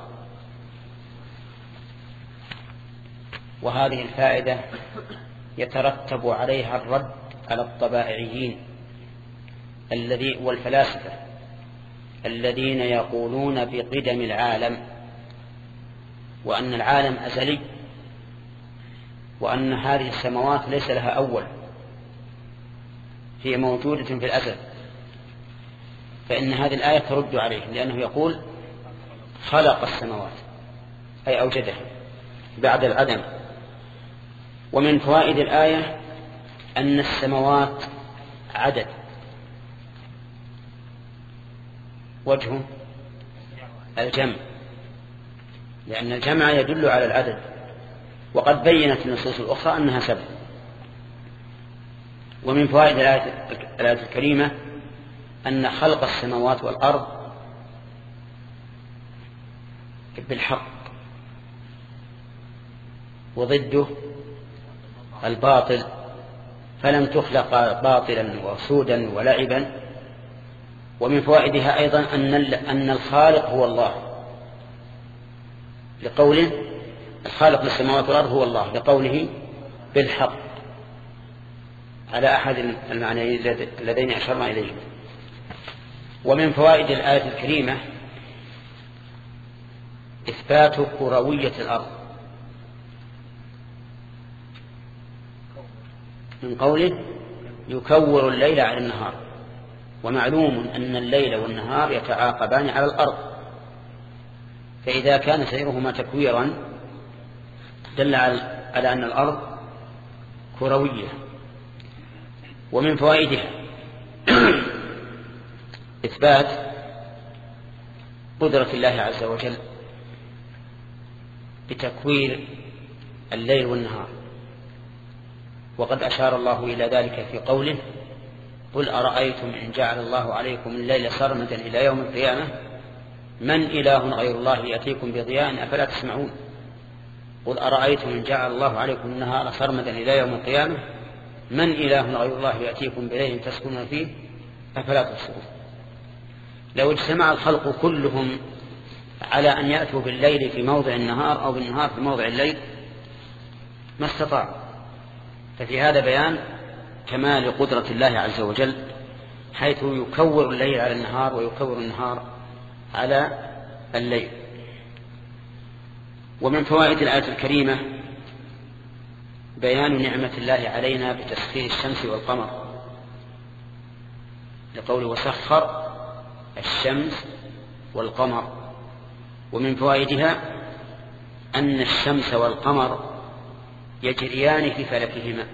وهذه الفائدة يترتب عليها الرد على الطبائعيين الذي والفلاسفة الذين يقولون بقدم العالم، وأن العالم أزلي، وأن هذه السماوات ليس لها أول، هي موجودة في الأزل. فإن هذه الآية ترد عليه، لأنه يقول خلق السماوات أي أوجدها بعد العدم. ومن فوائد الآية أن السماوات عدد، وجه الجمع، لأن الجمع يدل على العدد، وقد بينت النصوص الأخرى أنها سبع. ومن فوائد الآية الكريمة أن خلق السماوات والأرض بالحق، وضده الباطل، فلم تخلق باطلا وسودا ولعبا. ومن فوائدها أيضا أن أن الخالق هو الله، لقوله الخالق للسماوات والأرض هو الله، لقوله بالحق، على أحد المعنيين اللذين أشرنا إليهم. ومن فوائد الآية الكريمة إثبات كروية الأرض، من قوله يكور الليل على النهار. ومعلوم أن الليل والنهار يتعاقبان على الأرض، فإذا كان سيرهما تكويرا دل على أن الأرض كروية. ومن فوائدها إثبات قدرة الله عز وجل بتكوير الليل والنهار، وقد أشار الله إلى ذلك في قوله قل أرأيتم إن جعل الله عليكم الليل سرمدا إلى يوم القيامة من إله غير الله يأتيكم بضياء أفلا تسمعون. قل أرأيتم إن جعل الله عليكم النهار سرمدا إلى يوم القيامة من إله غير الله يأتيكم بليل تسكنون فيه أفلا تبصرون. لو اجتمع الخلق كلهم على أن يأتوا بالليل في موضع النهار أو بالنهار في موضع الليل ما استطاعوا. ففي هذا بيان كمال قدرة الله عز وجل، حيث يكور الليل على النهار ويكور النهار على الليل. ومن فوائد الآية الكريمة بيان نعمة الله علينا بتسخير الشمس والقمر، لقوله وسخر الشمس والقمر. ومن فوائدها أن الشمس والقمر يجريان في فلكهما،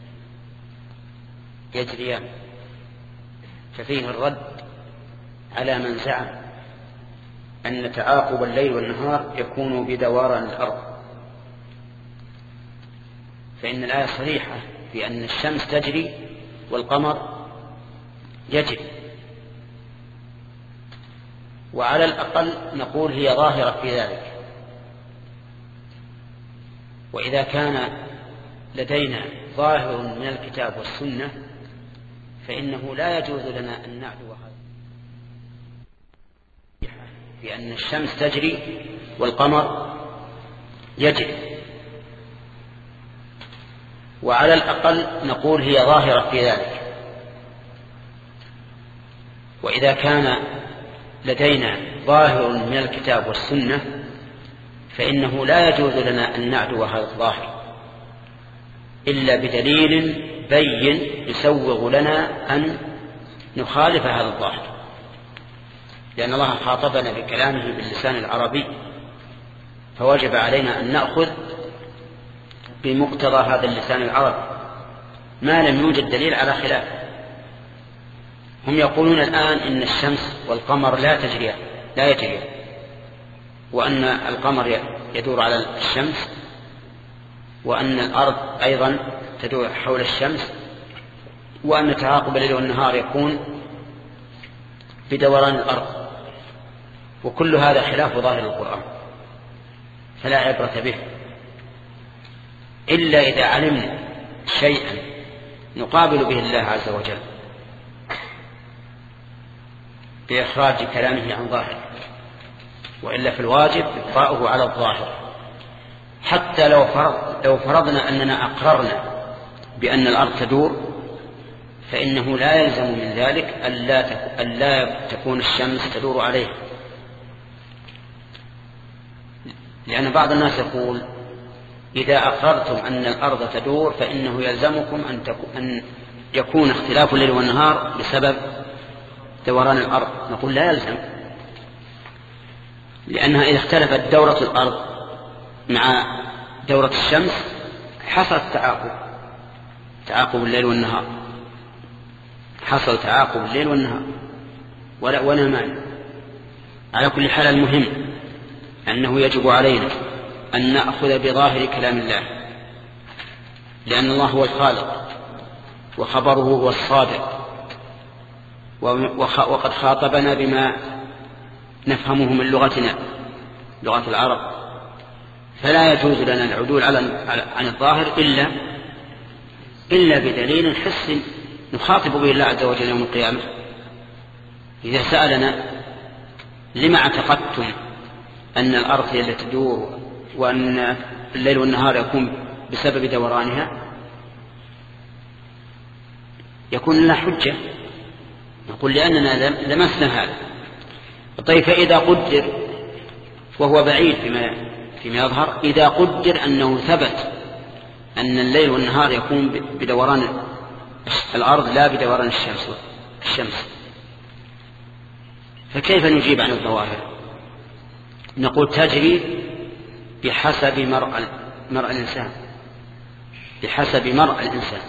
يجريان، ففيه الرد على من زعم أن تعاقب الليل والنهار يكون بدوران الأرض، فإن الآية صريحة في أن الشمس تجري والقمر يجري، وعلى الأقل نقول هي ظاهرة في ذلك. وإذا كان لدينا ظاهر من الكتاب والسنة فإنه لا يجوز لنا أن نعدو هذا في أن الشمس تجري والقمر يجري، وعلى الأقل نقول هي ظاهرة في ذلك. وإذا كان لدينا ظاهر من الكتاب والسنة فإنه لا يجوز لنا أن نعدو هذا الظاهر إلا بدليل بين يسوغ لنا أن نخالف هذا الظاهر، لأن الله خاطبنا بكلامه باللسان العربي، فوجب علينا أن نأخذ بمقتضى هذا اللسان العربي ما لم يوجد دليل على خلافه. هم يقولون الآن إن الشمس والقمر لا تجريان، لا يجريان، وأن القمر يدور على الشمس، وأن الأرض أيضا تدور حول الشمس، وأن تعاقب الليل والنهار يكون بدوران الأرض، وكل هذا خلاف ظاهر القرآن، فلا عبرة به إلا إذا علمنا شيئا نقابل به الله عز وجل بإخراج كلامه عن ظاهر، وإلا في الواجب إبقاؤه على الظاهر. حتى لو فرض لو فرضنا أننا أقررنا بأن الأرض تدور فإنه لا يلزم من ذلك ألا تكون الشمس تدور عليه، لأن بعض الناس يقول إذا أقررتم أن الأرض تدور فإنه يلزمكم أن يكون اختلاف الليل والنهار بسبب دوران الأرض. نقول لا يلزم، لأنها إذا اختلفت دورة الأرض مع دورة الشمس حصل تعاقب تعاقب الليل والنهار، حصل تعاقب الليل والنهار ولا ولا مانع. على كل حال المهم أنه يجب علينا أن نأخذ بظاهر كلام الله، لأن الله هو الخالق وخبره هو الصادق، وقد خاطبنا بما نفهمه من لغتنا لغة العرب، فلا يجوز لنا العدول عن الظاهر إلا إلا بدليل حسي نخاطب به الله عز وجل يوم القيامة. إذا سألنا لما اعتقدتم أن الأرض هي التي تدور وأن الليل والنهار يكون بسبب دورانها، يكون لنا حجة، نقول لأننا لمسنا هذا. طيب فإذا قدر، وهو بعيد فيما, فيما يظهر، إذا قدر أنه ثبت أن الليل والنهار يكون بدوران الأرض لا بدوران الشمس الشمس فكيف نجيب عن الظواهر؟ نقول تجري بحسب مرء مرء الإنسان، بحسب مرء الإنسان،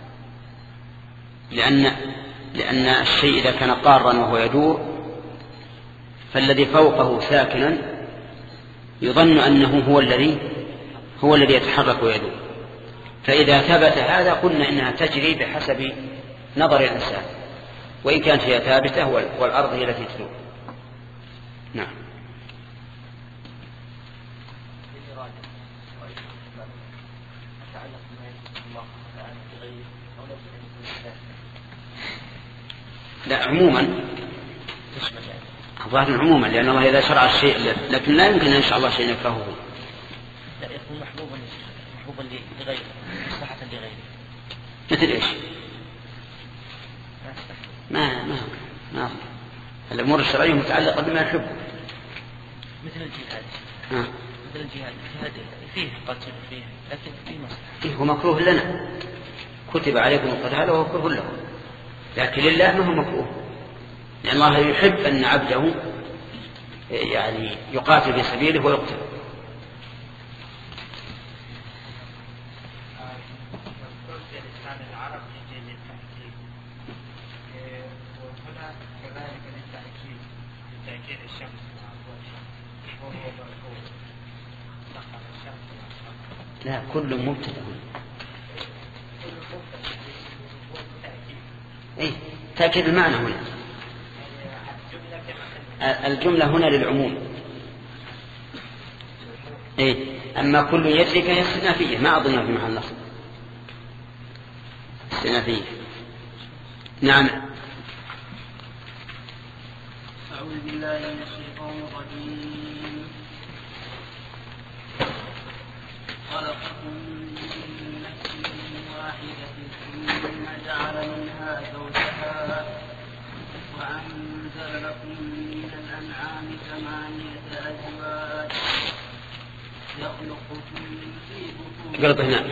لأن لأن الشيء إذا كان قارا وهو يدور فالذي فوقه ساكنا يظن أنه هو الذي هو الذي يتحرك ويدور. فإذا ثبت هذا قلنا إنها تجري بحسب نظر الإنسان، وإن كانت هي ثابتة والأرض هي التي تدور. نعم. لا عموما ظاهر عموما، لأن الله إذا شرع الشيء لكن لا يمكن أن يشرع الله شيء يكرهه. لا يكون محبوبا محبوبا لغيره، مصلحة لغيره. مثل إيش؟ ما ما ما الأمور الشرعية متعلقة بما يحب، مثل الجهاد. ها. مثل الجهاد الجهاد فيه قتل فيه لكن فيه مصلحة. هو مكروه لنا، كتب عليكم القتال وهو كره لكم، لكن لله ما هو مكروه، لأن الله يحب أن عبده يعني يقاتل في سبيله ويقتل. لا، كل مبتدأ. اي تأكيد المعنى هنا، الجملة هنا للعموم. اي اما كل يجري فهي استئنافية، ما اظنها في محل نصب، استئنافية. نعم. أعوذ بالله من الشيطان الرجيم. خلقكم من نفس واحدة ثم جعل منها زوجها وأنزل لكم من الأنعام ثمانية أزواج يخلقكم في بطون قلت هنا.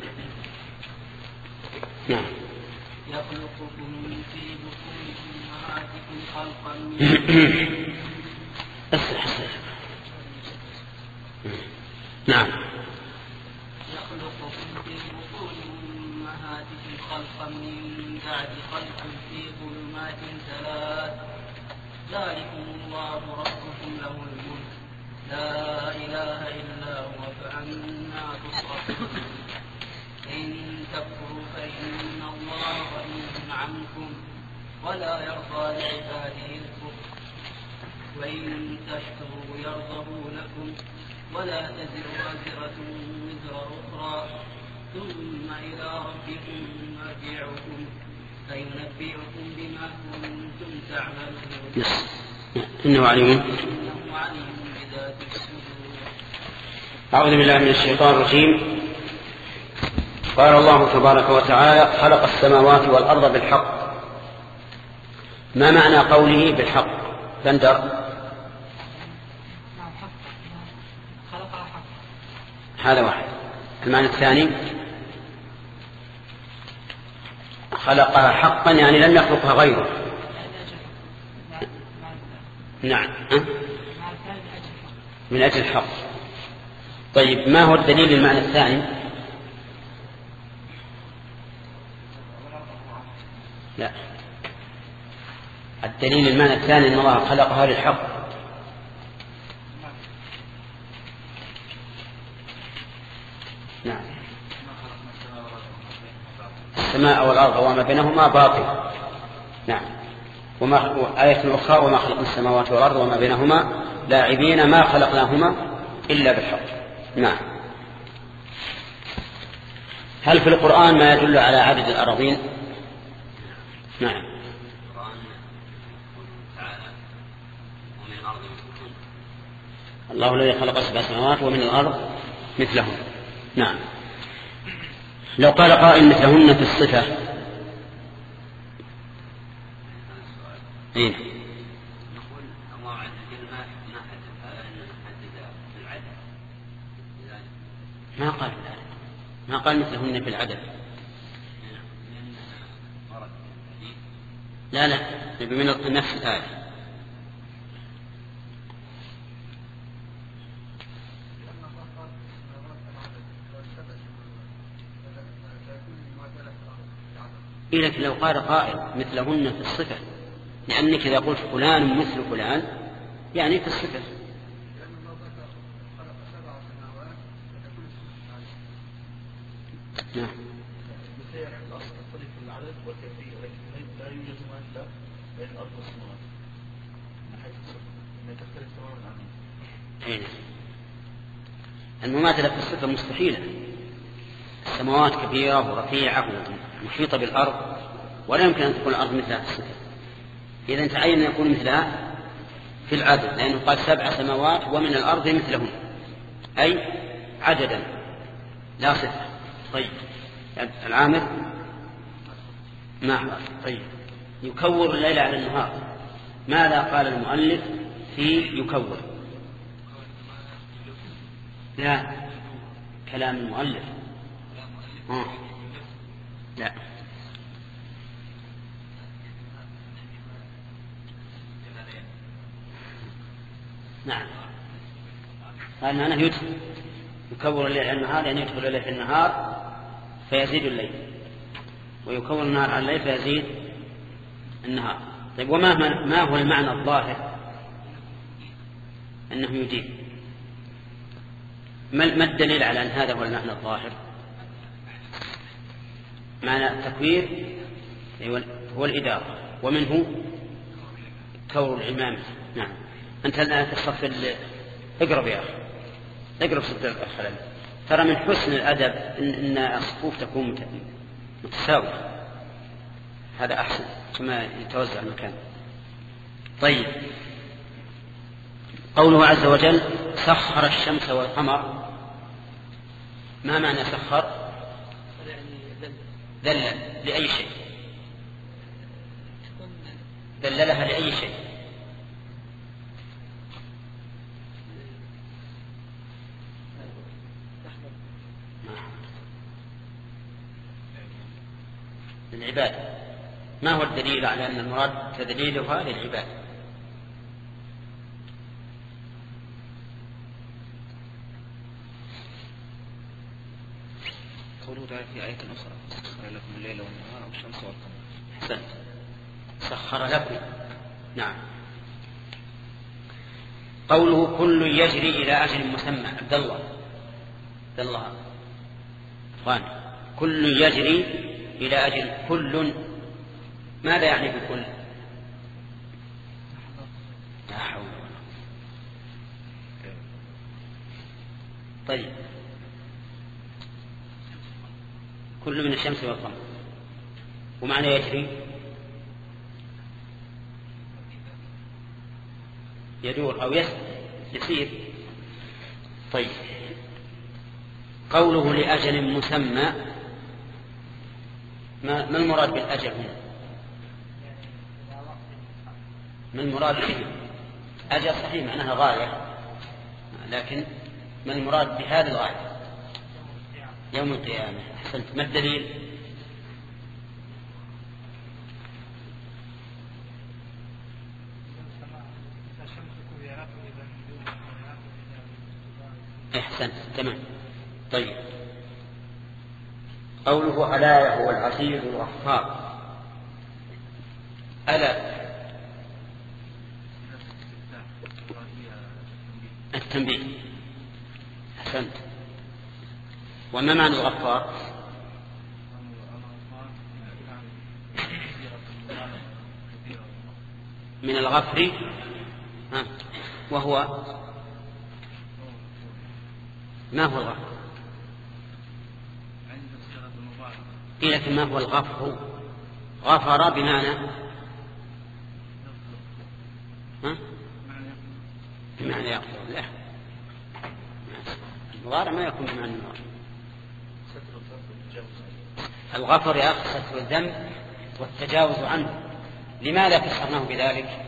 نعم. يخلقكم في بطون أمهاتكم خلقا من أصلح أصلح. نعم. يخلقكم في بطون أمهاتكم خلقا من بعد خلق في ظلمات ثلاث ذلكم الله ربكم له الملك لا إله إلا هو فأنا تصرفون إن تكفروا فإن الله غني عنكم ولا يرضى لعباده الكفر وإن تشكروا يرضه لكم ولا تزر وازرة وزر أخرى ثم إلى ربكم مرجعكم فينبئكم بما كنتم تعملون إنه عليم إنه عليم بذات الصدور. أعوذ بالله من الشيطان الرجيم. قال الله تبارك وتعالى: خلق السماوات والأرض بالحق. ما معنى قوله بالحق؟ بندر. هذا واحد. المعنى الثاني خلقها حقا يعني لم يخلقها غيره. نعم، من أجل الحق. طيب، ما هو الدليل للمعنى الثاني؟ لا، الدليل للمعنى الثاني أن الله خلقها للحق. نعم. السماء والأرض وما بينهما باطل. نعم. وما آية أخرى: وما خلقنا السماوات والأرض وما بينهما لاعبين ما خلقناهما إلا بالحق. نعم. هل في القرآن ما يدل على عدد الأراضين؟ نعم. الله الذي خلق سبع سماوات ومن الأرض مثلهم. نعم. لو قال قائل مثلهن في الصفة. إيه؟ ما قال بالعدد، ما قال مثلهن بالعدد. لا لا، من نفس الآية. لكن لو قال قائل مثلهن في الصفة، لأنك إذا قلت فلان مثل فلان يعني في الصفة. نعم. المماثلة في الصفة مستحيلة. السماوات كبيرة ورفيعة ومحيطة بالأرض، ولا يمكن أن تكون الأرض مثلها في الصفة. إذا تعين أن يكون مثلها في العدد، لأنه قال سبع سماوات ومن الأرض مثلهن، أي عددا لا صفة. طيب، العامر ما طيب يكور الليل على النهار. ماذا قال المؤلف في يكور؟ لا، كلام المؤلف. آه. لا، نعم، قال أنه يدخل يكور الليل على النهار، يعني يدخل الليل في النهار فيزيد الليل، ويكور النهار على الليل فيزيد النهار. طيب، وما ما هو المعنى الظاهر؟ أنه يدين. ما الدليل على أن هذا هو المعنى الظاهر؟ معنى التكوير هو الإدارة، ومنه كور الإمام. نعم. أنت الآن تصف اقرب يا أخي، اقرب صدر الخلل. ترى من حسن الأدب إن الصفوف تكون متساوية، هذا أحسن كما يتوزع المكان. طيب، قوله عز وجل سخر الشمس والقمر، ما معنى سخر؟ دلل لأي شيء، دللها لأي شيء. للعباد. ما هو الدليل على أن المراد تدليلها للعباد؟ قوله تعالى في آية أخرى سخر لكم الليل والنهار والشمس والقمر. أحسنت، سخر لكم. نعم. قوله كل يجري إلى أجل مسمى. عبد الله عبد الله أخوان، كل يجري إلى أجل، كل ماذا يعني بكل؟ لا حول ولا قوة. طيب، كل من الشمس والقمر، ومعنى يجري يدور أو يسير. طيب، قوله لأجل مسمى، ما ما المراد بالأجل هنا؟ ما المراد به؟ أجل صحيح معناها غاية، لكن ما المراد بهذه الغاية؟ يوم القيامة. أحسنت. ما الدليل؟ أحسنت، تمام. طيب، قوله ألا هو العزيز الغفار، ألا التنبيه. أحسنت. وما معنى الغفار؟ من الغفر، وهو ما هو الغفر؟ لكن ما هو الغفر؟ غفر بمعنى ها؟ بمعنى يغفر. لا، المضارع ما يكون بمعنى المضارع. الغفر يا أخي ستر الذنب والتجاوز عنه. لماذا فسرناه بذلك؟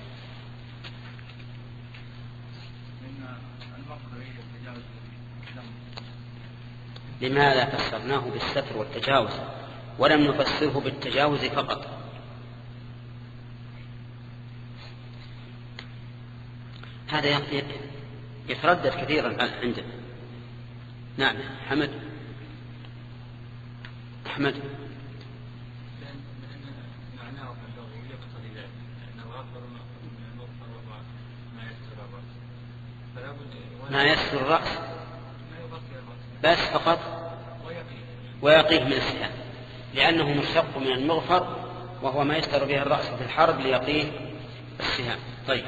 لماذا فسرناه بالستر والتجاوز ولم نفسره بالتجاوز فقط؟ هذا يتردد كثيرا عندنا. نعم حمد أحمد. ما يسر الرأس بس فقط ويقيه من السهام، لأنه مشتق من المغفر وهو ما يستر به الرأس في الحرب ليقيه السهام. طيب،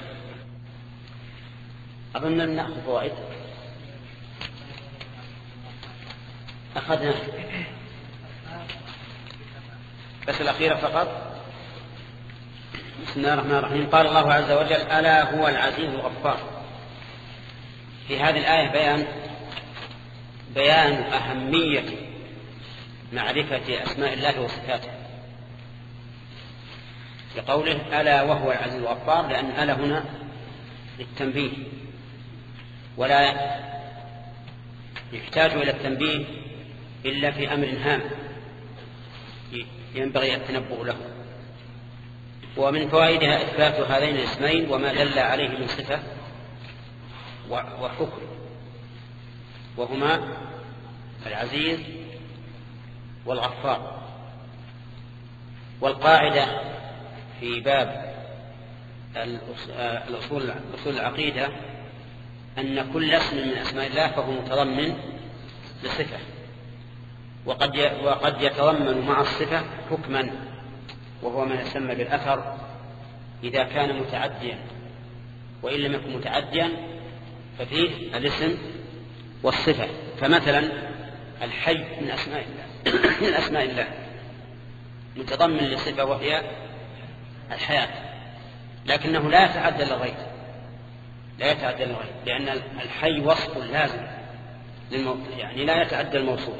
أظن أن نأخذ فوائد. أخذنا بس الأخيرة فقط. بسم الله الرحمن الرحيم. قال الله عز وجل ألا هو العزيز الغفار. في هذه الآية بيان بيان أهمية معرفة أسماء الله وصفاته، لقوله ألا وهو العزيز الغفار، لأن ألا هنا للتنبيه، ولا يحتاج إلى التنبيه إلا في أمر هام ينبغي التنبؤ له. ومن فوائدها إثبات هذين الاسمين وما دل عليه من صفة وحكم، وهما العزيز والغفار. والقاعدة في باب الأصول أصول العقيدة أن كل اسم من أسماء الله فهو متضمن لصفة، وقد وقد يتضمن مع الصفة حكما، وهو ما يسمى بالأثر إذا كان متعديا، وإن لم يكن متعديا ففيه الاسم والصفة. فمثلا الحي من أسماء الله من أسماء الله متضمن لصفة وهي الحياة، لكنه لا يتعدى للغير، لا يتعدى للغير لأن الحي وصف لازم للمو... يعني لا يتعدى الموصوف.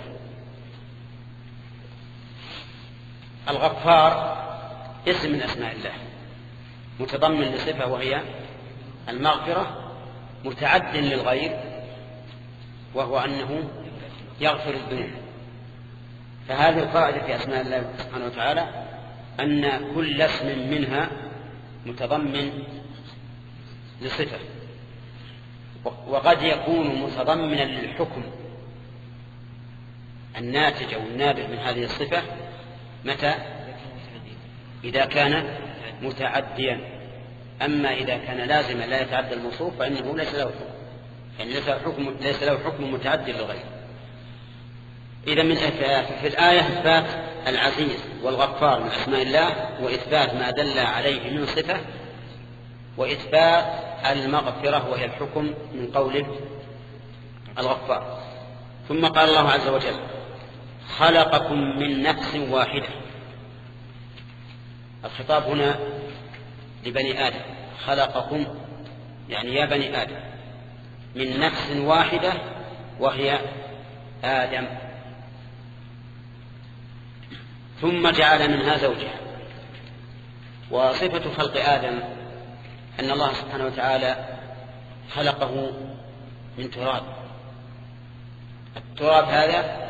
الغفار اسم من أسماء الله متضمن لصفة وهي المغفرة، متعد للغير وهو أنه يغفر الذنوب. فهذه القاعدة في أسماء الله سبحانه وتعالى أن كل اسم منها متضمن لصفة، وقد يكون متضمنا للحكم الناتج أو النابع من هذه الصفة متى؟ إذا كان متعديا. أما إذا كان لازما لا يتعدى الموصوف فإنه ليس له حكم، يعني ليس له حكم, ليس له حكم متعدي للغير. إذا من في الآية إثبات العزيز والغفار من أسماء الله، وإثبات ما دل عليه من صفة، وإثبات المغفرة وهي الحكم من قوله الغفار. ثم قال الله عز وجل خلقكم من نفس واحدة. الخطاب هنا لبني آدم، خلقكم يعني يا بني آدم من نفس واحدة وهي آدم، ثم جعل منها زوجها. وصفة خلق آدم أن الله سبحانه وتعالى خلقه من تراب. التراب هذا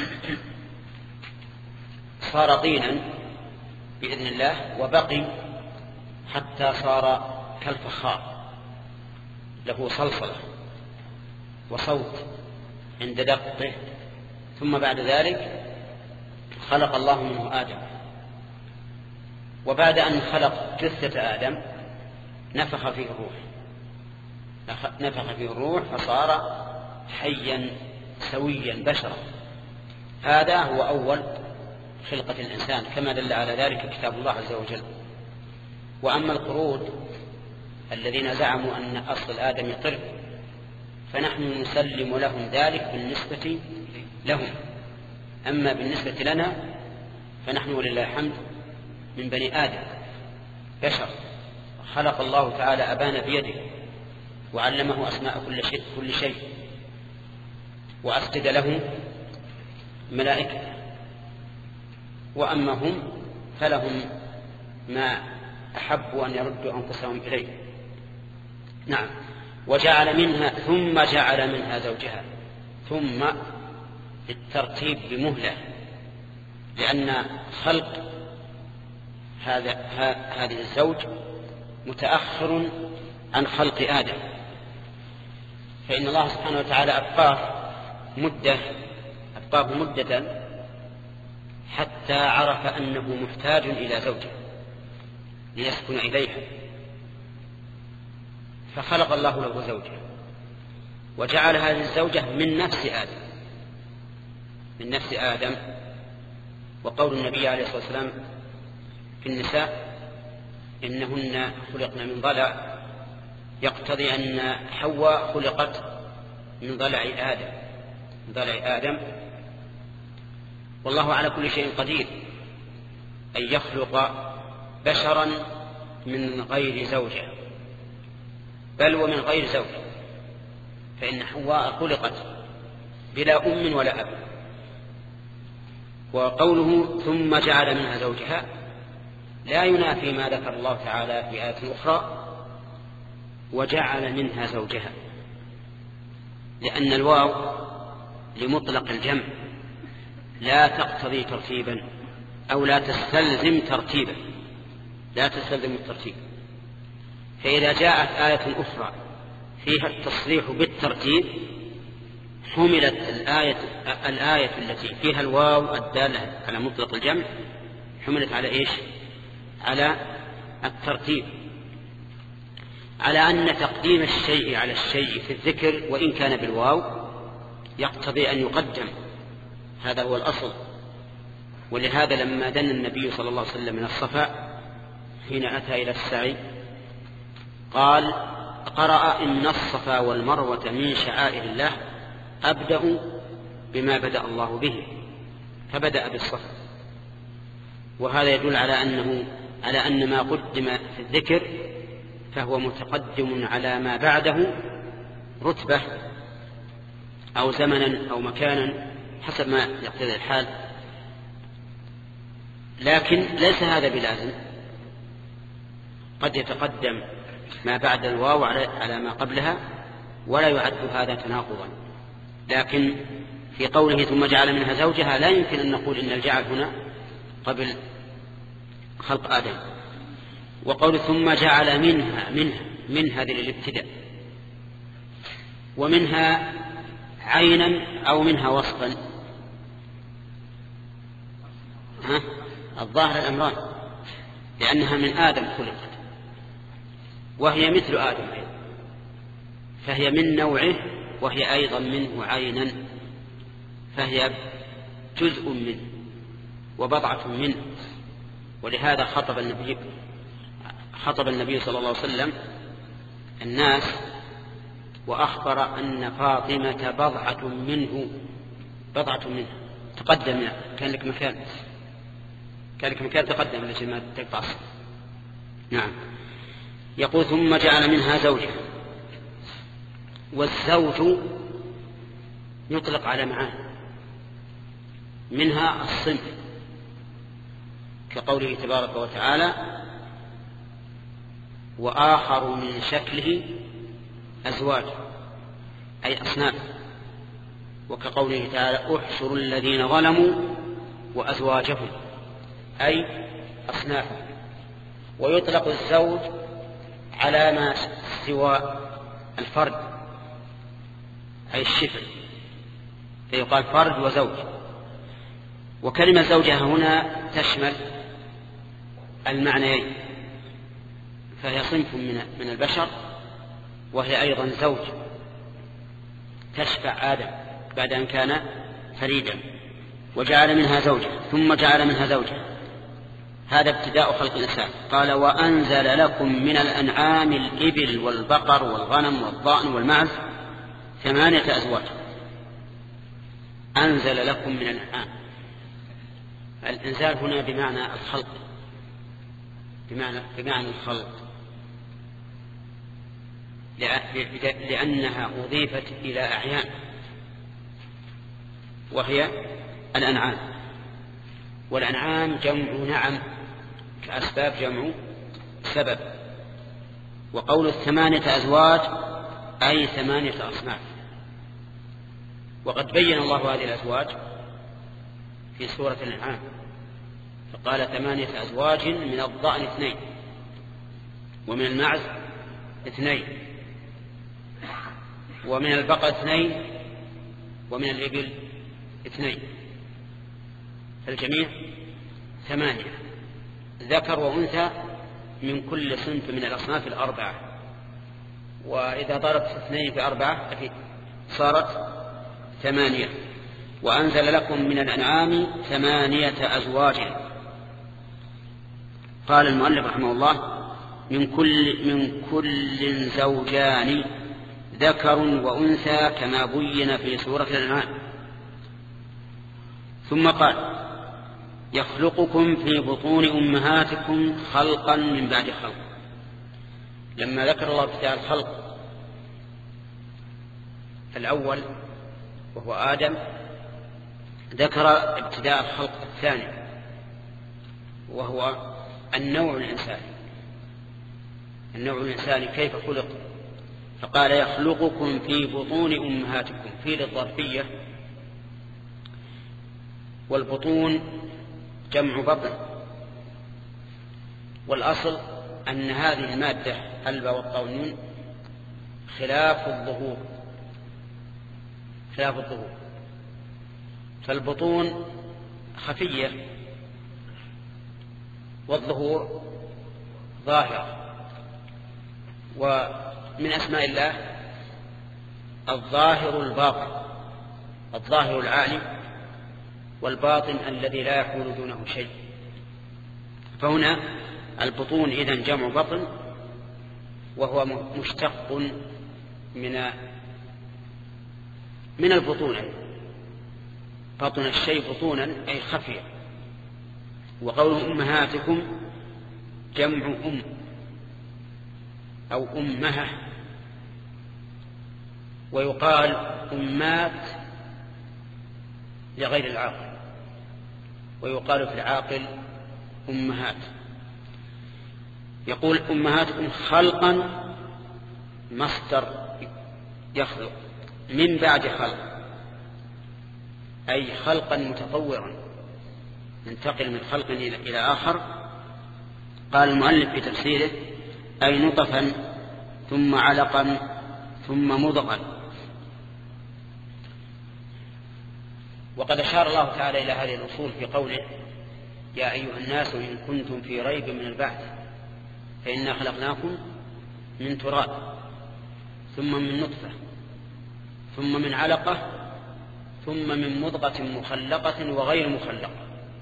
صار طينا بإذن الله، وبقي حتى صار كالفخار، له صلصلة وصوت عند دقه. ثم بعد ذلك خلق الله منه آدم، وبعد أن خلق جثة آدم نفخ فيه الروح نفخ فيه الروح فصار حيا سويا بشرا. هذا هو أول خلقة الإنسان كما دل على ذلك كتاب الله عز وجل. وأما القرود الذين زعموا أن أصل آدم يطرب فنحن نسلم لهم ذلك بالنسبة لهم، أما بالنسبة لنا فنحن ولله الحمد من بني آدم بشر، خلق الله تعالى أبانا بيده وعلمه أسماء كل شيء, كل شيء وأسجد له ملائكة. وأما هم فلهم ما أحبوا أن يردوا أنفسهم إليه. نعم. وجعل منها ثم جعل منها زوجها، ثم الترتيب بمهلة، لأن خلق هذا هذه الزوج متأخر عن خلق آدم، فإن الله سبحانه وتعالى أبقاه مدة أبقاه مدة حتى عرف أنه محتاج إلى زوجه ليسكن إليها، فخلق الله له زوجه وجعل هذه الزوجة من نفس آدم من نفس آدم. وقول النبي عليه الصلاة والسلام في النساء إنهن خلقن من ضلع يقتضي أن حواء خلقت من ضلع آدم من ضلع آدم. والله على كل شيء قدير أن يخلق بشرا من غير زوجة، بل ومن غير زوج، فإن حواء خلقت بلا أم ولا أب. وقوله ثم جعل منها زوجها لا ينافي ما ذكر الله تعالى في آية أخرى وجعل منها زوجها، لأن الواو لمطلق الجمع لا تقتضي ترتيبا أو لا تستلزم ترتيبا، لا تستلزم الترتيب. فإذا جاءت آية أخرى فيها التصريح بالترتيب حملت الآية, الآية التي فيها الواو الدالة على مطلق الجمع حملت على إيش؟ على الترتيب، على أن تقديم الشيء على الشيء في الذكر وإن كان بالواو يقتضي أن يقدم، هذا هو الأصل. ولهذا لما دنا النبي صلى الله عليه وسلم من الصفا حين أتى إلى السعي قال قرأ إن الصفا والمروة من شعائر الله أبدأ بما بدأ الله به، فبدأ بالصفا. وهذا يدل على أنه على أن ما قدم في الذكر فهو متقدم على ما بعده رتبة أو زمنا أو مكانا حسب ما يقتضي الحال، لكن ليس هذا بلازم، قد يتقدم ما بعد الواو على ما قبلها ولا يعد هذا تناقضا. لكن في قوله ثم جعل منها زوجها لا يمكن أن نقول إن الجعل هنا قبل خلق آدم. وقول ثم جعل منها منها من هذه الابتداء، ومنها عينا أو منها وصفا، ها الظاهر الأمران، لأنها من آدم خلقت وهي مثل آدم أيضا، فهي من نوعه وهي أيضا منه عينا، فهي جزء منه وبضعة منه. ولهذا خطب النبي خطب النبي صلى الله عليه وسلم الناس وأخبر أن فاطمة بضعة منه، بضعة منه تقدم، كان لك مكان كان لك مكان تقدم لكي ما تقطع. نعم. يقول ثم جعل منها زوجها، والزوج يطلق على معاني، منها الصنف كقوله تبارك وتعالى وآخر من شكله أزواج أي أصناف، وكقوله تعالى احشروا الذين ظلموا وأزواجهم أي أصناف. ويطلق الزوج على ما سوى الفرد أي الشفع، فيقال فرد وزوج. وكلمة زوجها هنا تشمل المعنيين، فهي صنف من البشر وهي أيضا زوج تشفع آدم بعد أن كان فريدا. وجعل منها زوجها ثم جعل منها زوجها، هذا ابتداء خلق الإنسان. قال وأنزل لكم من الأنعام الإبل والبقر والغنم والضأن والمعز ثمانية أزواج. أنزل لكم من الأنعام، الإنزال هنا بمعنى الخلق، بمعنى, بمعنى الخلق، لأنها أضيفت إلى أعيان وهي الأنعام. والأنعام جمع نعم كأسباب جمع سبب. وقول الثمانية أزواج أي ثمانية أصناف. وقد بين الله هذه الأزواج في سورة الأنعام فقال ثمانية أزواج من الضأن اثنين ومن المعز اثنين ومن البقر اثنين ومن الإبل اثنين، فالجميع ثمانية ذكر وأنثى من كل صنف من الأصناف الأربعة. وإذا ضربت اثنين في أربعة صارت ثمانية. وأنزل لكم من الأنعام ثمانية أزواج. قال المؤلف رحمه الله من كل, من كل زوجان ذكر وأنثى كما بين في سورة الأنعام. ثم قال يخلقكم في بطون أمهاتكم خلقا من بعد خلق. لما ذكر الله ابتداء الخلق الأول وهو آدم ذكر ابتداء الخلق الثاني وهو النوع الإنساني. النوع الإنساني كيف خلق؟ فقال يخلقكم في بطون أمهاتكم، في للظرفية والبطون جمع بطن، والأصل أن هذه المادة الباء والطاء والنون خلاف الظهور خلاف الظهور فالبطون خفية والظهور ظاهر. ومن أسماء الله الظاهر الباطن، الظاهر العالي والباطن الذي لا يحول دونه شيء. فهنا البطون إذن جمع بطن، وهو مشتق من من البطون، بطن الشيء بطونا أي خفية. وقول أمهاتكم جمع أم أو أمها، ويقال أمات لغير العاقل، ويقال في العاقل أمهات. يقول أمهاتكم خلقا مصدر يخلق من بعد خلق، أي خلقا متطورا ينتقل من خلق إلى آخر. قال المؤلف في تفسيره أي نطفا ثم علقا ثم مضغا. وقد أشار الله تعالى إلى هذه الأصول في قوله يا أيها الناس إن كنتم في ريب من البعث فإنا خلقناكم من تراب ثم من نطفة ثم من علقة ثم من مضغة مخلقة وغير مخلقة.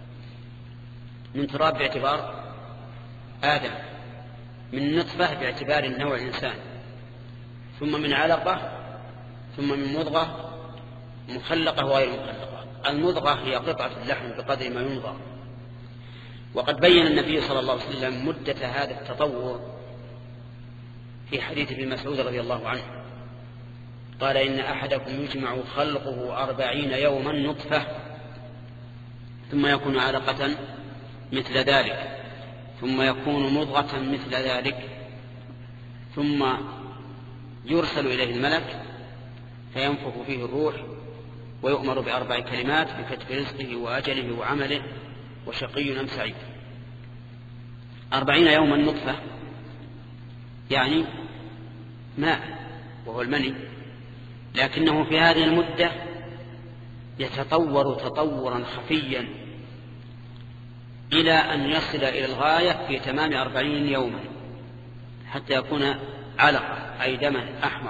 من تراب باعتبار آدم، من نطفة باعتبار النوع الإنسان، ثم من علقة، ثم من مضغة مخلقة وغير مخلقة. المضغة هي قطعة اللحم بقدر ما ينظر. وقد بين النبي صلى الله عليه وسلم مدة هذا التطور في حديث ابن مسعود رضي الله عنه، قال إن أحدكم يجمع خلقه أربعين يوما نطفة ثم يكون علقة مثل ذلك ثم يكون مضغة مثل ذلك ثم يرسل إليه الملك فينفخ فيه الروح ويؤمر بأربع كلمات بكتب رزقه وأجله وعمله وشقي أم سعيد. أربعين يوما نطفة يعني ماء وهو المني، لكنه في هذه المدة يتطور تطورا خفيا إلى أن يصل إلى الغاية في تمام أربعين يوما حتى يكون علقة أي دما أحمر.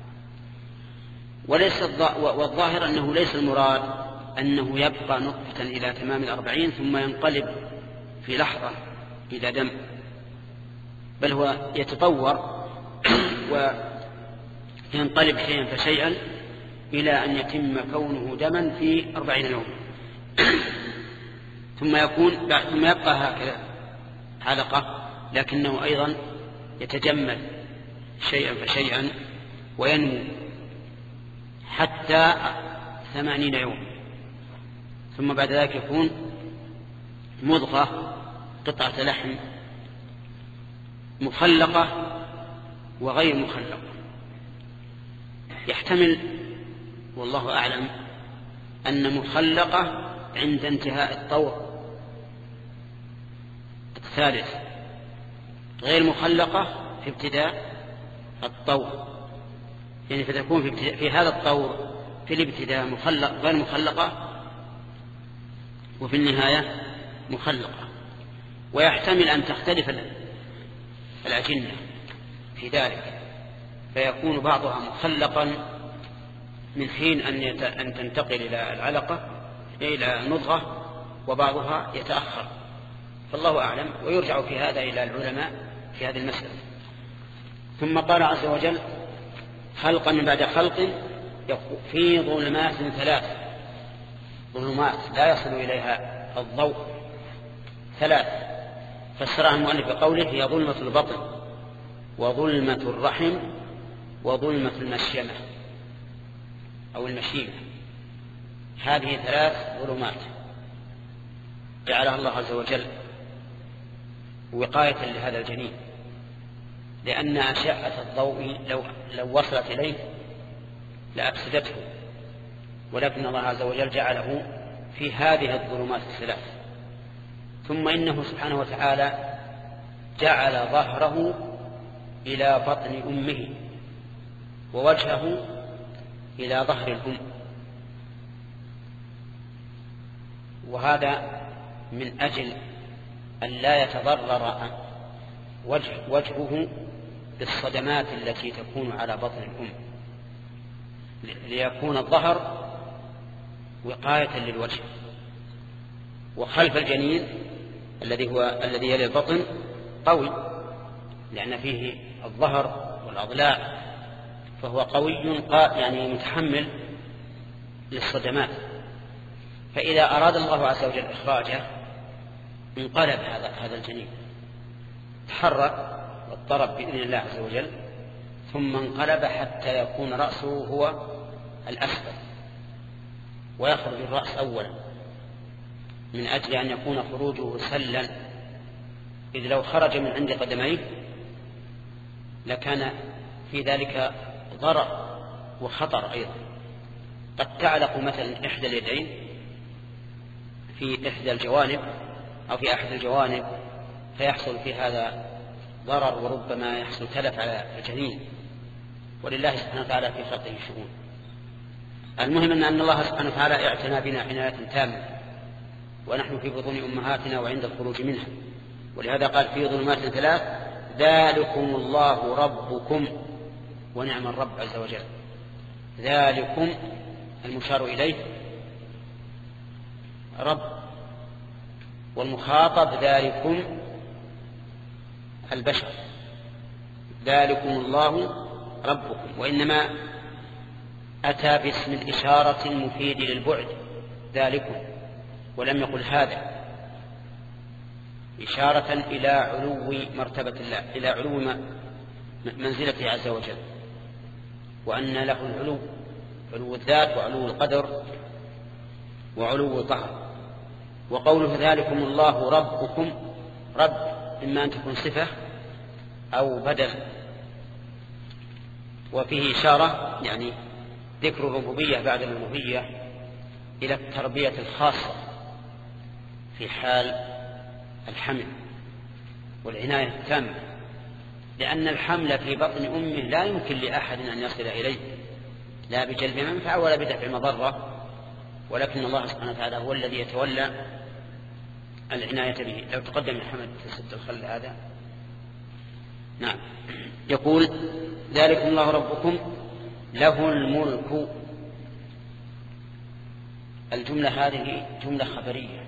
وليس والظاهر أنه ليس المراد أنه يبقى نطفة إلى تمام الأربعين ثم ينقلب في لحظة إلى دم، بل هو يتطور وينقلب شيئا فشيئا إلى أن يتم كونه دما في أربعين يوم ثم يكون ثم يبقى هكذا علقة، لكنه أيضا يتجمد شيئا فشيئا وينمو حتى ثمانين يوم، ثم بعد ذلك يكون مضغة قطعة لحم مخلقة وغير مخلقة. يحتمل والله أعلم أن مخلقة عند انتهاء الطور الثالث، غير مخلقة في ابتداء الطور، يعني فتكون في, في هذا الطور في الابتداء مخلق غير مخلقة وفي النهاية مخلقة. ويحتمل أن تختلف الأجنة في ذلك، فيكون بعضها مخلقا من حين أن تنتقل إلى العلقة إلى نضغة، وبعضها يتأخر، فالله أعلم. ويرجع في هذا إلى العلماء في هذه المسألة. ثم قال عز وجل خلقا من بعد خلق في ظلمات ثلاث، ظلمات لا يصل إليها الضوء ثلاث، فسرها المؤلف بقوله هي ظلمة البطن وظلمة الرحم وظلمة المشيمة أو المشيمة. هذه ثلاث ظلمات جعلها الله عز وجل وقاية لهذا الجنين، لأن أشعة الضوء لو, لو وصلت إليه لأفسدته، ولكن الله عز وجل جعله في هذه الظلمات الثلاث. ثم إنه سبحانه وتعالى جعل ظهره إلى بطن أمه ووجهه إلى ظهر الأم، وهذا من أجل أن لا يتضرر وجه وجهه بالصدمات التي تكون على بطن الأم، ليكون الظهر وقاية للوجه. وخلف الجنين الذي هو الذي يلي البطن قوي، لأن فيه الظهر والأضلاع، فهو قوي يعني متحمل للصدمات. فإذا أراد الله عز وجل إخراجه انقلب هذا هذا الجنين، تحرك واضطرب بإذن الله عز وجل، ثم انقلب حتى يكون رأسه هو الأسفل ويخرج الرأس أولا، من أجل أن يكون خروجه سلا، إذ لو خرج من عند قدميه لكان في ذلك ضرر وخطر أيضا. قد تعلق مثلا إحدى اليدين في إحدى الجوانب أو في أحد الجوانب فيحصل في هذا ضرر، وربما يحصل تلف على الجنين، ولله سبحانه وتعالى في خلقه شؤون. المهم أن الله سبحانه وتعالى اعتنى بنا عناية تامة ونحن في بطون أمهاتنا وعند الخروج منها، ولهذا قال في ظلمات ثلاث ذلكم الله ربكم ونعم الرب عز وجل. ذلكم المشار إليه رب، والمخاطب ذلكم البشر. ذلكم الله ربكم، وإنما أتى باسم الإشارة المفيد للبعد ذلكم، ولم يقل هذا، إشارة إلى علو مرتبة الله، إلى علو منزلته عز وجل، وأن له العلو، علو الذات وعلو القدر وعلو الظهر. وقوله ذلكم الله ربكم، رب إما أن تكون صفة أو بدل، وفيه إشارة يعني ذكر الربوبية بعد الألوهية إلى التربية الخاصة في حال الحمل والعناية التامة، لأن الحمل في بطن أمه لا يمكن لأحد أن يصل إليه، لا بجلب منفعة ولا بدفع مضرة، ولكن الله سبحانه وتعالى هو الذي يتولى العناية به. لو تقدم محمد في سد الخل هذا. نعم. يقول ذلكم الله ربكم له الملك. الجملة هذه جملة خبرية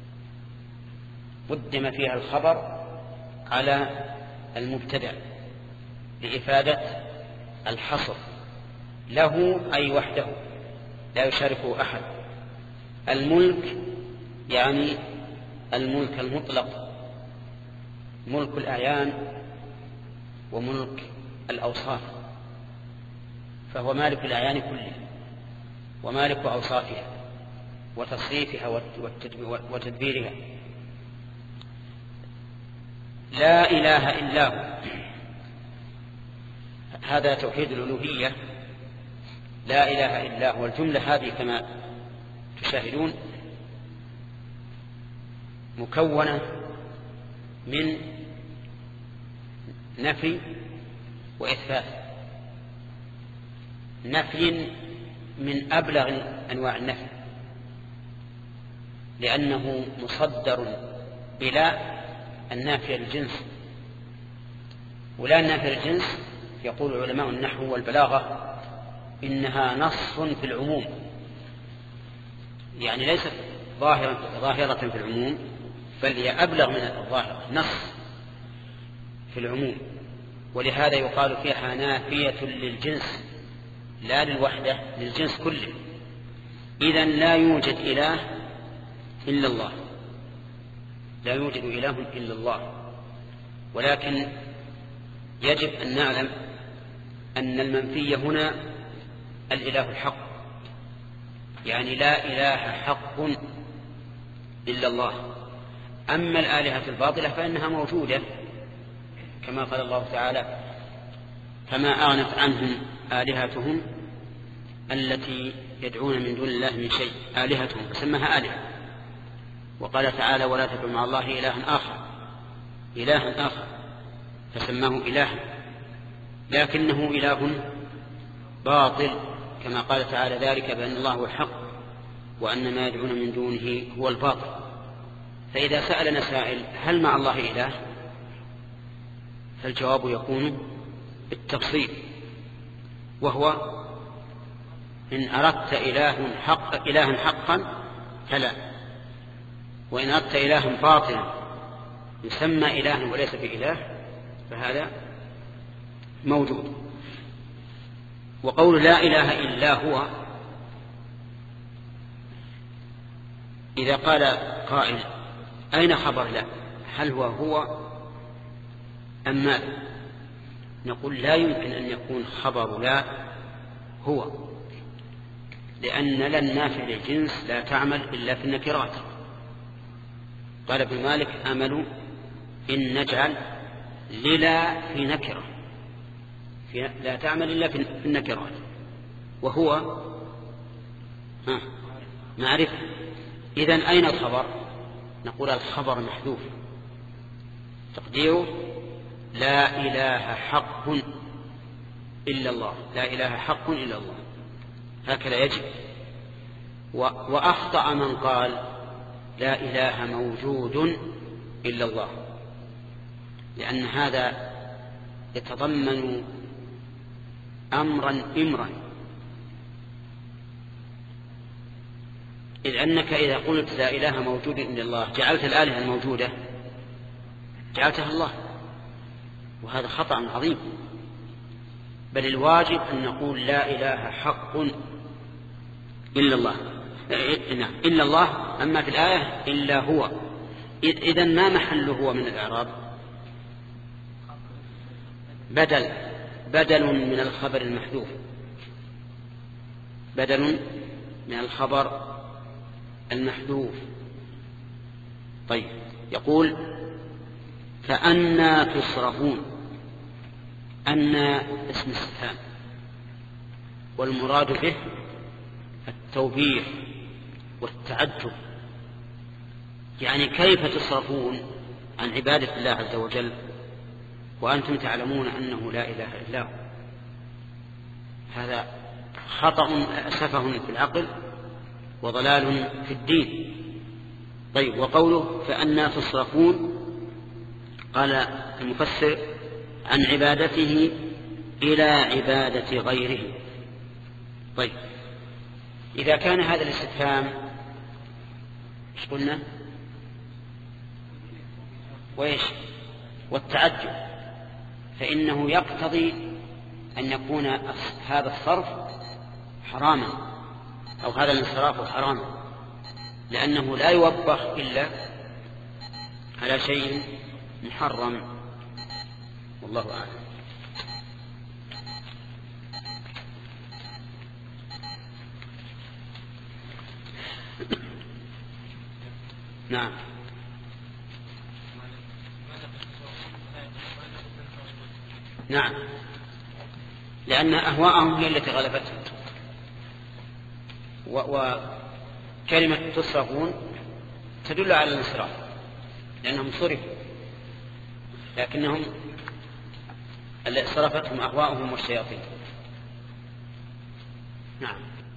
قدم فيها الخبر على المبتدأ لإفادة الحصر. له أي وحده لا يشاركه أحد. الملك يعني الملك المطلق، ملك الأعيان وملك الأوصاف، فهو مالك الأعيان كله ومالك أوصافها وتصريفها وتدبيرها. لا إله إلا هو، هذا توحيد الألوهية. لا إله إلا هو. الجملة هذه كما تشاهدون مكونة من نفي وإثبات. نفي من أبلغ أنواع النفي، لأنه مصدر بلا النافية للجنس، ولا النافية للجنس يقول علماء النحو والبلاغة إنها نص في العموم، يعني ليست ظاهرة, ظاهرة في العموم، بل هي أبلغ من الظاهرة، نص في العموم. ولهذا يقال فيها نافية للجنس لا للوحدة، للجنس كله. إذن لا يوجد إله إلا الله، لا يوجد إله إلا الله. ولكن يجب أن نعلم أن المنفي هنا الإله الحق، يعني لا إله حق إلا الله. أما الآلهة الباطلة فإنها موجودة، كما قال الله تعالى: فما أغنت عنهم آلهتهم التي يدعون من دون الله من شيء آلهتهم فسمها آلهة. وقال تعالى ولا تدعوا مع الله إلها آخر إلها آخر فسماه إلها، لكنه إله باطل كما قال تعالى ذلك بأن الله هو الحق وأن ما يدعون من دونه هو الباطل. فإذا سألنا سائل هل مع الله إله؟ فالجواب يكون بالتفصيل، وهو إن أردت إله حق إلها حقا فلا، وإن أردت إلها باطلا يسمى إله وليس بإله فهذا موجود. وقول لا إله إلا هو إذا قال قائل أين خبر لا؟ هل هو هو أم ماذا؟ نقول لا يمكن أن يكون خبر لا هو، لأن لا النافع للجنس لا تعمل إلا في النكرات. قال ابن مالك أمل إن نجعل للا في نكرة في لا تعمل إلا في النكرات، وهو ها معرفة. إذن أين الخبر؟ نقول الخبر محذوف تقديره لا إله حق إلا الله، لا إله حق إلا الله، هكذا يجب. وأخطأ من قال لا إله موجود إلا الله، لأن هذا يتضمن أمرا إمرا، إذ أنك إذا قلت لا إله موجود إلا الله جعلت الآلهة الموجودة جعلتها الله، وهذا خطأ عظيم. بل الواجب أن نقول لا إله حق إلا الله إلا الله، أما في الآية إلا هو. إذن ما محله هو من الإعراب؟ بدل بدل من الخبر المحذوف، بدل من الخبر المحذوف. طيب يقول فأنى تصرفون. أنى اسم استفهام والمراد به التوبيخ والتعجب، يعني كيف تصرفون عن عبادة الله عز وجل وأنتم تعلمون أنه لا إله إلا هو؟ هذا خطأ سفه في العقل وضلال في الدين. طيب وقوله فأنى تصرفون، قال المفسر عن عبادته إلى عبادة غيره. طيب إذا كان هذا الاستفهام ايش قلنا وإيش والتعجب، فإنه يقتضي أن يكون هذا الصرف حراما أو هذا الانصراف حراما، لأنه لا يوبخ إلا على شيء محرم، والله أعلم. نعم. نعم، لأن أهواءهم هي التي غلبتهم، وكلمة تصرفون تدل على الانصراف لأنهم صرفوا، لكنهم اللي صرفتهم أهواءهم والشياطين. نعم.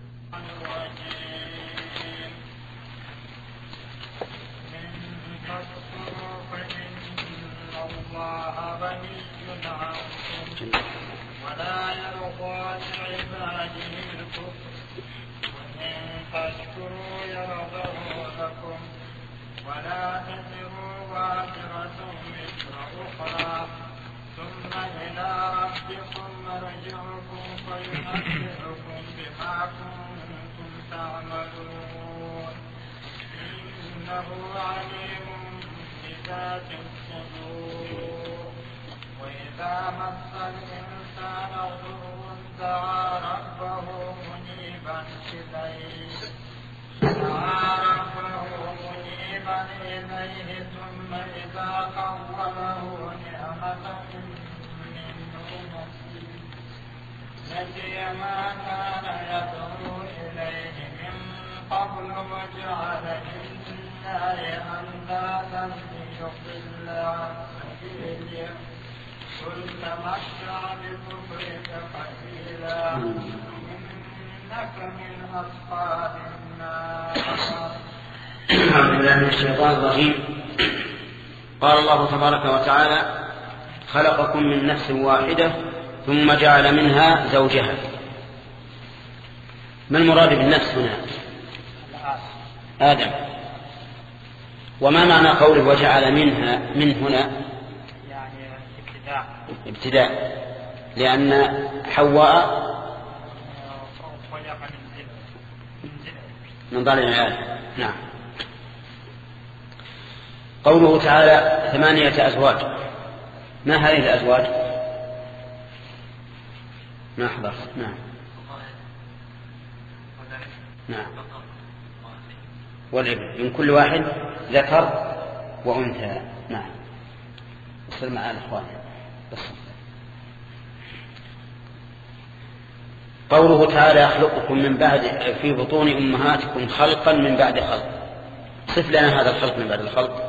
ولا يرضى لعباده الكفر وإن تشكروا يرضه لكم ولا تزر وازرة مثل أخرى ثم إلى ربكم مرجعكم فينبئكم بما كنتم تعملون إنه عليم بذات الصدور. وإذا مس الإنسان ضر دعا ربه منيبا إليه دعا ربه منيبا إليه ثم إذا خوله نعمة منه نسي ما كان يدعو إليه رجلين من قبل وجعل للنار أندادا ليضل عن سبيله قل تمتع بكفرك قليلا إنك من أصحاب النار. أعوذ بالله من الشيطان الرجيم. قال الله تبارك وتعالى: خلقكم من نفس واحدة ثم جعل منها زوجها. ما المراد بالنفس هنا؟ آدم. وما معنى قوله وجعل منها من هنا؟ يعني ابتداء ابتداء، لأن حواء من ضلع العالم. نعم. قوله تعالى ثمانية أزواج، ما هذه الأزواج؟ ما أحضر. نعم نعم والابن، من كل واحد ذكر وأنثى. نعم. وصل مع الأخوان. قوله تعالى يخلقكم من بعد في بطون أمهاتكم خلقا من بعد خلق، صف لنا هذا الخلق من بعد الخلق.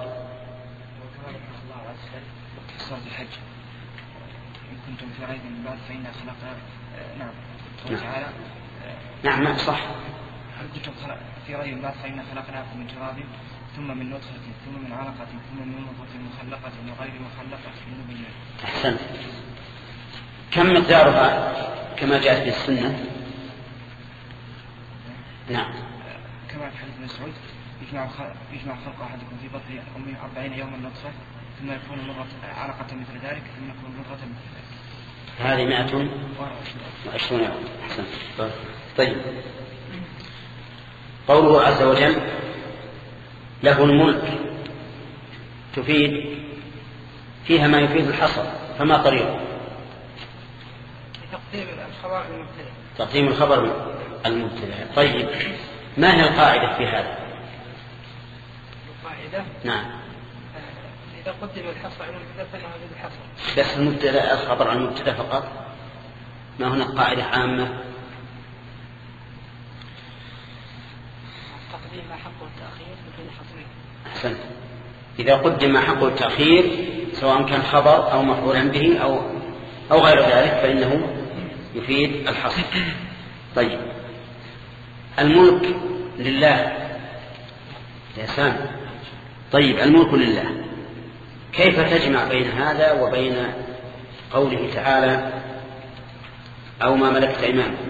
الحج إن كنتم في ريب من بعد فإنا خلقنا. نعم. قال تعالى نعم نعم صح. إن كنتم في ريب من بعد فإنا خلقناكم من تراب ثم من نطفة ثم من علقة ثم من مضغة مخلقة وغير مخلقة لنبين. أحسنت. كم مقدارها كما جاءت في السنة؟ نعم. كما في حديث مسعود يجمع يجمع خلق أحدكم في بطن أمه أربعين يوما نطفة ثم يكون مضغة علقة مثل ذلك ثم يكون مضغة مثل ذلك. هذه مائة وعشرون يوم. أحسن. طيب. قوله عز وجل له الملك تفيد فيها ما يفيد الحصر، فما طريقه؟ تقديم الخبر المبتدأ. تقديم الخبر المبتدأ. طيب، ما هي القاعدة في هذا؟ القاعدة؟ نعم. إذا قدم الحصر على المبتدأ فإنه يفيد الحصر. بس المبتدأ الخبر عن المبتدأ فقط؟ ما هناك قاعدة عامة؟ تقديم ما حقه التأخير مثل الحصرين. أحسنت. إذا قدم حقه التأخير سواء كان خبر أو مفعولا به أو أو غير ذلك فإنه يفيد الحصر. طيب، الملك لله يا سامي. طيب، الملك لله، كيف تجمع بين هذا وبين قوله تعالى أو ما ملكت أيمانكم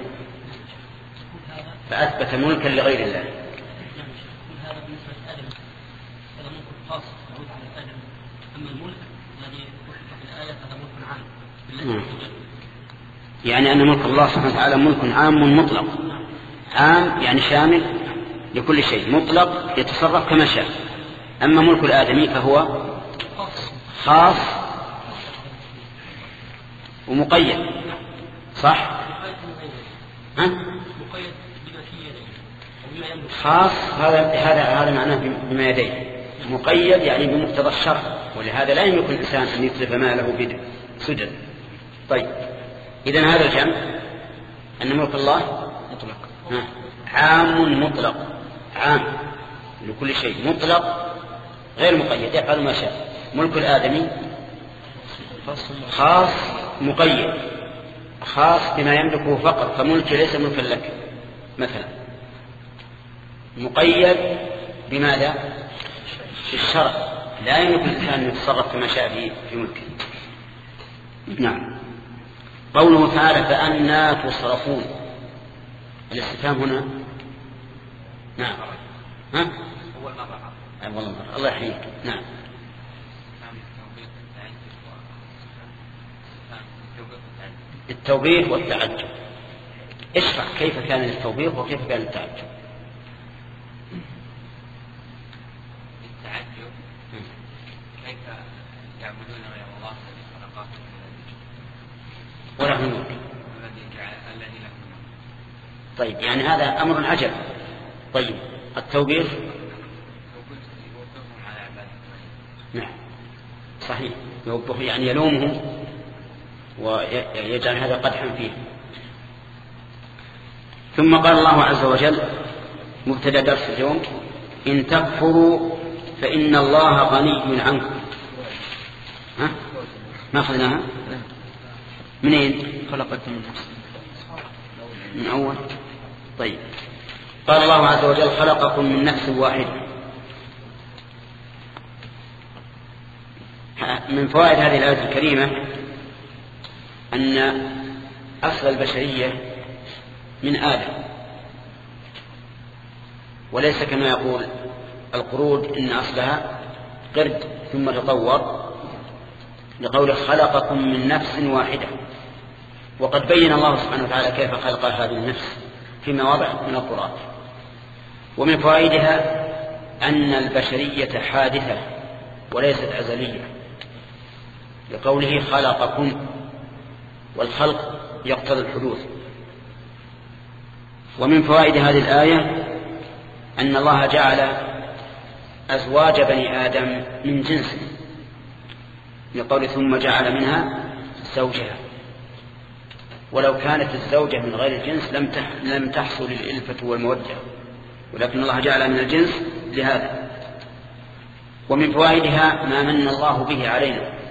فأثبت ملكا لغير الله؟ هذا بالنسبة لآدم هذا ملك خاص يعود على آدم، أما الملك الذي وصف في الآية هذا ملك عام. يعني أن ملك الله سبحانه وتعالى ملك عام مطلق. عام يعني شامل لكل شيء، مطلق يتصرف كما شاء. أما ملك الآدمي فهو خاص ومقيد. صح؟ ها؟ مقيد بما في يديه وبما يملك. خاص هذا هذا هذا معناه بما يديه، مقيد يعني بمقتضى الشرع، ولهذا لا يملك الإنسان أن يتلف ماله بسجن. طيب، إذن هذا الجمع أن ملك الله مطلق عام مطلق، عام لكل شيء، مطلق غير مقيد يفعل ما شاء. ملك الآدمي خاص مقيد، خاص بما يملكه فقط، فملك ليس ملكا لك مثلا، مقيد بماذا؟ في الشرع، لا يمكن الإنسان أن يتصرف كما شاء في ملكه. نعم. قوله تعالى فأنى تصرفون، الاستفهام هنا نعم ها؟ أول مرة. أول مرة. الله يحييك. نعم. التوبيخ والتعجب، اشرح كيف كان التوبيخ وكيف كان التعجب. التعجب كيف يعبدون غير الله الذي خلقهم وله الملك الذي جعل الذي له الملك. طيب، يعني هذا أمر عجب. طيب، التوبيخ يوبخهم على عبادته. نعم صحيح، يوبخ يعني يلومهم ويجعل هذا قدحا فيه. ثم قال الله عز وجل مبتدأ درس اليوم: إن تكفروا فإن الله غني عنكم. ها؟ ما أخذناها منين؟ خلقكم من نفس من أول. طيب، قال الله عز وجل: خلقكم من نفس واحدة. من فوائد هذه الآية الكريمة أن أصل البشرية من آدم، وليس كما يقول القرود إن أصلها قرد ثم تطور، لقوله خلقكم من نفس واحدة. وقد بين الله سبحانه وتعالى كيف خلق هذه النفس في مواضع من القرآن. ومن فوائدها أن البشرية حادثة وليست أزلية، لقوله خلقكم، والخلق يقتضي الحدوث. ومن فوائد هذه الآية أن الله جعل أزواج بني آدم من جنسه، لقول ثم جعل منها زوجها. ولو كانت الزوجة من غير الجنس لم لم تحصل الإلفة والمودة، ولكن الله جعل من الجنس لهذا. ومن فوائدها ما من الله به علينا